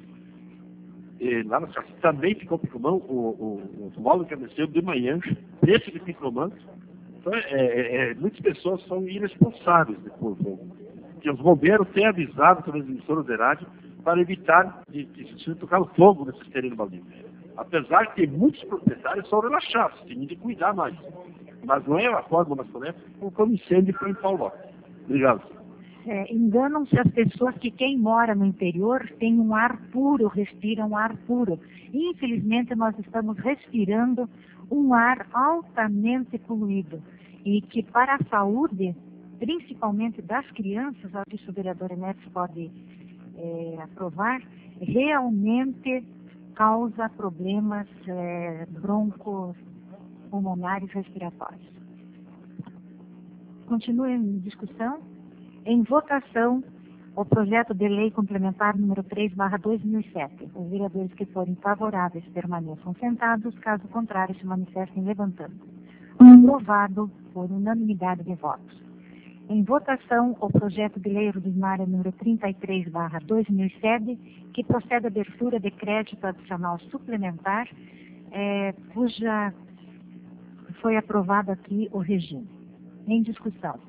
E lá na casa também ficou picumã, o, o, o móvel que desceu de manhã, preço de picumã. Então, é, é, é, muitas pessoas são irresponsáveis depois do fogo. Porque os bombeiros têm avisado pelas emissoras de rádio para evitar de, de, de tocar o fogo nesses terrenos baldios. Apesar de que muitos proprietários são relaxados, têm de cuidar mais. Mas não é a forma mais correta, porque o incêndio foi em Paulo. Obrigado. É, enganam-se as pessoas que quem mora no interior tem um ar puro, respira um ar puro. E, infelizmente, nós estamos respirando um ar altamente poluído. E que para a saúde, principalmente das crianças, acho que o vereador Enéas pode é, aprovar, realmente causa problemas é, broncopulmonares respiratórios. Continua em discussão. Em votação, o projeto de lei complementar número três barra dois mil e sete. Os vereadores que forem favoráveis permaneçam sentados, caso contrário, se manifestem levantando. Aprovado por unanimidade de votos. Em votação, o projeto de lei ordinária número trinta e três barra dois mil e sete, que procede à abertura de crédito adicional suplementar, é, cuja foi aprovado aqui o regime. Em discussão.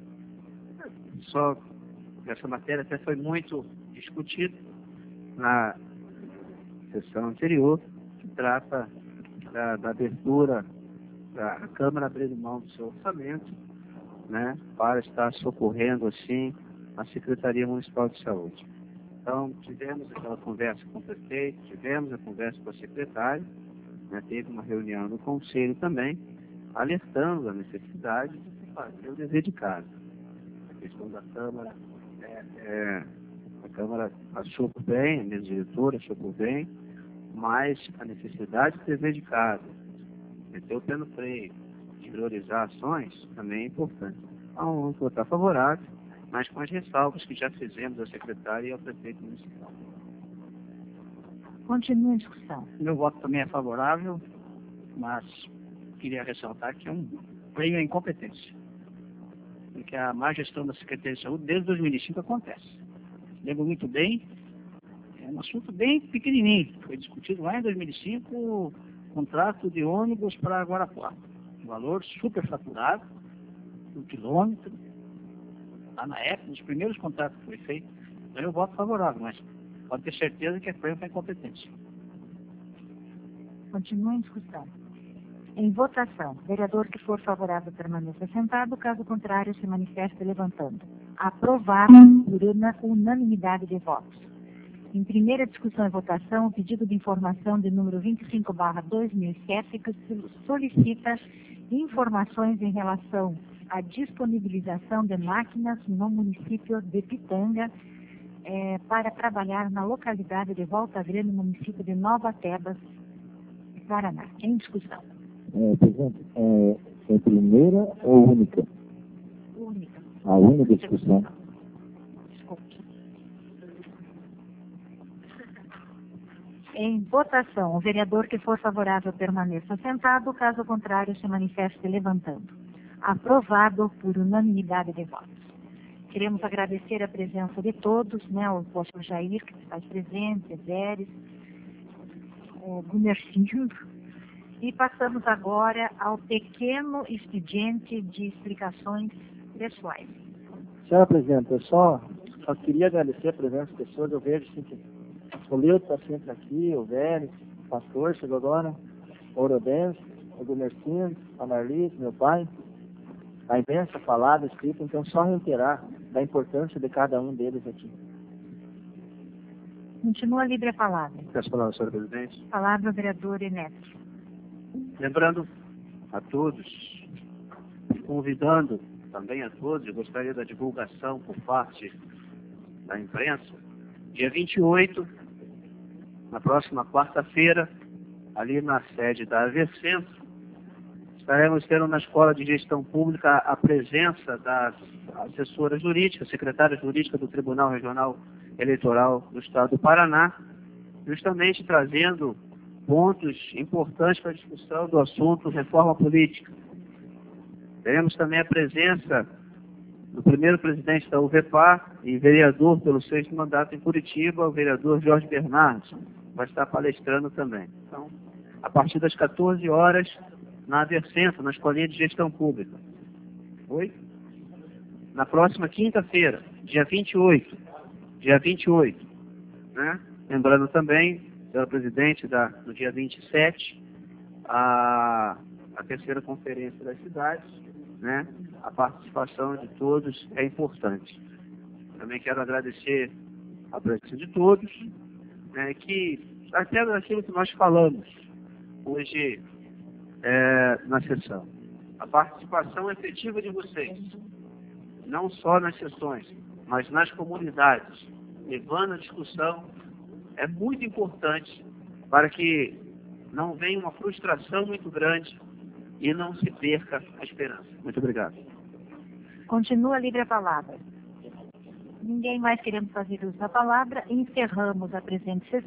Só essa matéria até foi muito discutida na sessão anterior, que trata da, da abertura da Câmara abrindo mão do seu orçamento, né, para estar socorrendo, assim, a Secretaria Municipal de Saúde. Então, tivemos aquela conversa com o prefeito, tivemos a conversa com a secretária, né, teve uma reunião no Conselho também, alertando a necessidade de se fazer o dever de casa. A questão da Câmara, é, é, a Câmara achou por bem, a minha diretora achou por bem, mas a necessidade de dever de casa, meter o pé no freio, de priorizar ações, também é importante. Então, vamos votar favorável, mas com as ressalvas que já fizemos ao secretário e ao prefeito municipal. Continua a discussão. Meu voto também é favorável, mas queria ressaltar que é um prêmio à incompetência. Porque a má gestão da Secretaria de Saúde desde dois mil e cinco acontece. Lembro muito bem, é um assunto bem pequenininho. Foi discutido lá em dois mil e cinco o contrato de ônibus para Guarapuava. Um valor superfaturado, um quilômetro. Lá na época, nos primeiros contratos que foi feito. Então eu voto favorável, mas pode ter certeza que é prêmio para incompetência. Continua em discussão. Em votação, vereador que for favorável permaneça sentado, caso contrário se manifeste levantando. Aprovado por una- unanimidade de votos. Em primeira discussão e votação, o pedido de informação de número vinte e cinco barra dois mil e sete, que solicita informações em relação à disponibilização de máquinas no município de Pitanga eh, para trabalhar na localidade de Volta Grande, município de Nova Tebas, Paraná. Em discussão. É, presidente, é, é primeira ou única? Única. A única discussão. Desculpe. Em votação, o vereador que for favorável permaneça sentado, caso contrário, se manifeste levantando. Aprovado por unanimidade de votos. Queremos agradecer a presença de todos, né, o apóstolo Jair, que está presente, Zéres, o Gumercinho, e passamos agora ao pequeno expediente de explicações pessoais. Senhora Presidente, eu só, só queria agradecer a presença das pessoas. Eu vejo assim, que o Leuto está sempre aqui, o Vélez, o pastor chegou agora, o Orodense, o Gumercinho, a Marlice, meu pai, a imprensa falada, escrita, então só reiterar da importância de cada um deles aqui. Continua livre a palavra. Peço a palavra, senhora presidente. Palavra, vereador Enéas. Lembrando a todos, convidando também a todos, eu gostaria da divulgação por parte da imprensa, dia vinte e oito, na próxima quarta-feira, ali na sede da Avercentro, estaremos tendo na Escola de Gestão Pública a presença das assessoras jurídicas, secretária jurídica do Tribunal Regional Eleitoral do Estado do Paraná, justamente trazendo pontos importantes para a discussão do assunto reforma política. Teremos também a presença do primeiro presidente da U V E P A e vereador pelo sexto mandato em Curitiba, o vereador Jorge Bernardes, vai estar palestrando também. Então, a partir das quatorze horas, na Avercentro, na Escolinha de Gestão Pública. Oi? Na próxima quinta-feira, dia vinte e oito, dia vinte e oito, né? Lembrando também, senhor presidente, da, no dia vinte e sete, a, a terceira conferência das cidades, né? A participação de todos é importante. Também quero agradecer a presença de todos, né, que até daquilo que nós falamos hoje é, na sessão. A participação efetiva de vocês, não só nas sessões, mas nas comunidades, levando a discussão, é muito importante para que não venha uma frustração muito grande e não se perca a esperança. Muito obrigado. Continua livre a palavra. Ninguém mais querendo fazer uso da palavra, encerramos a presente sessão.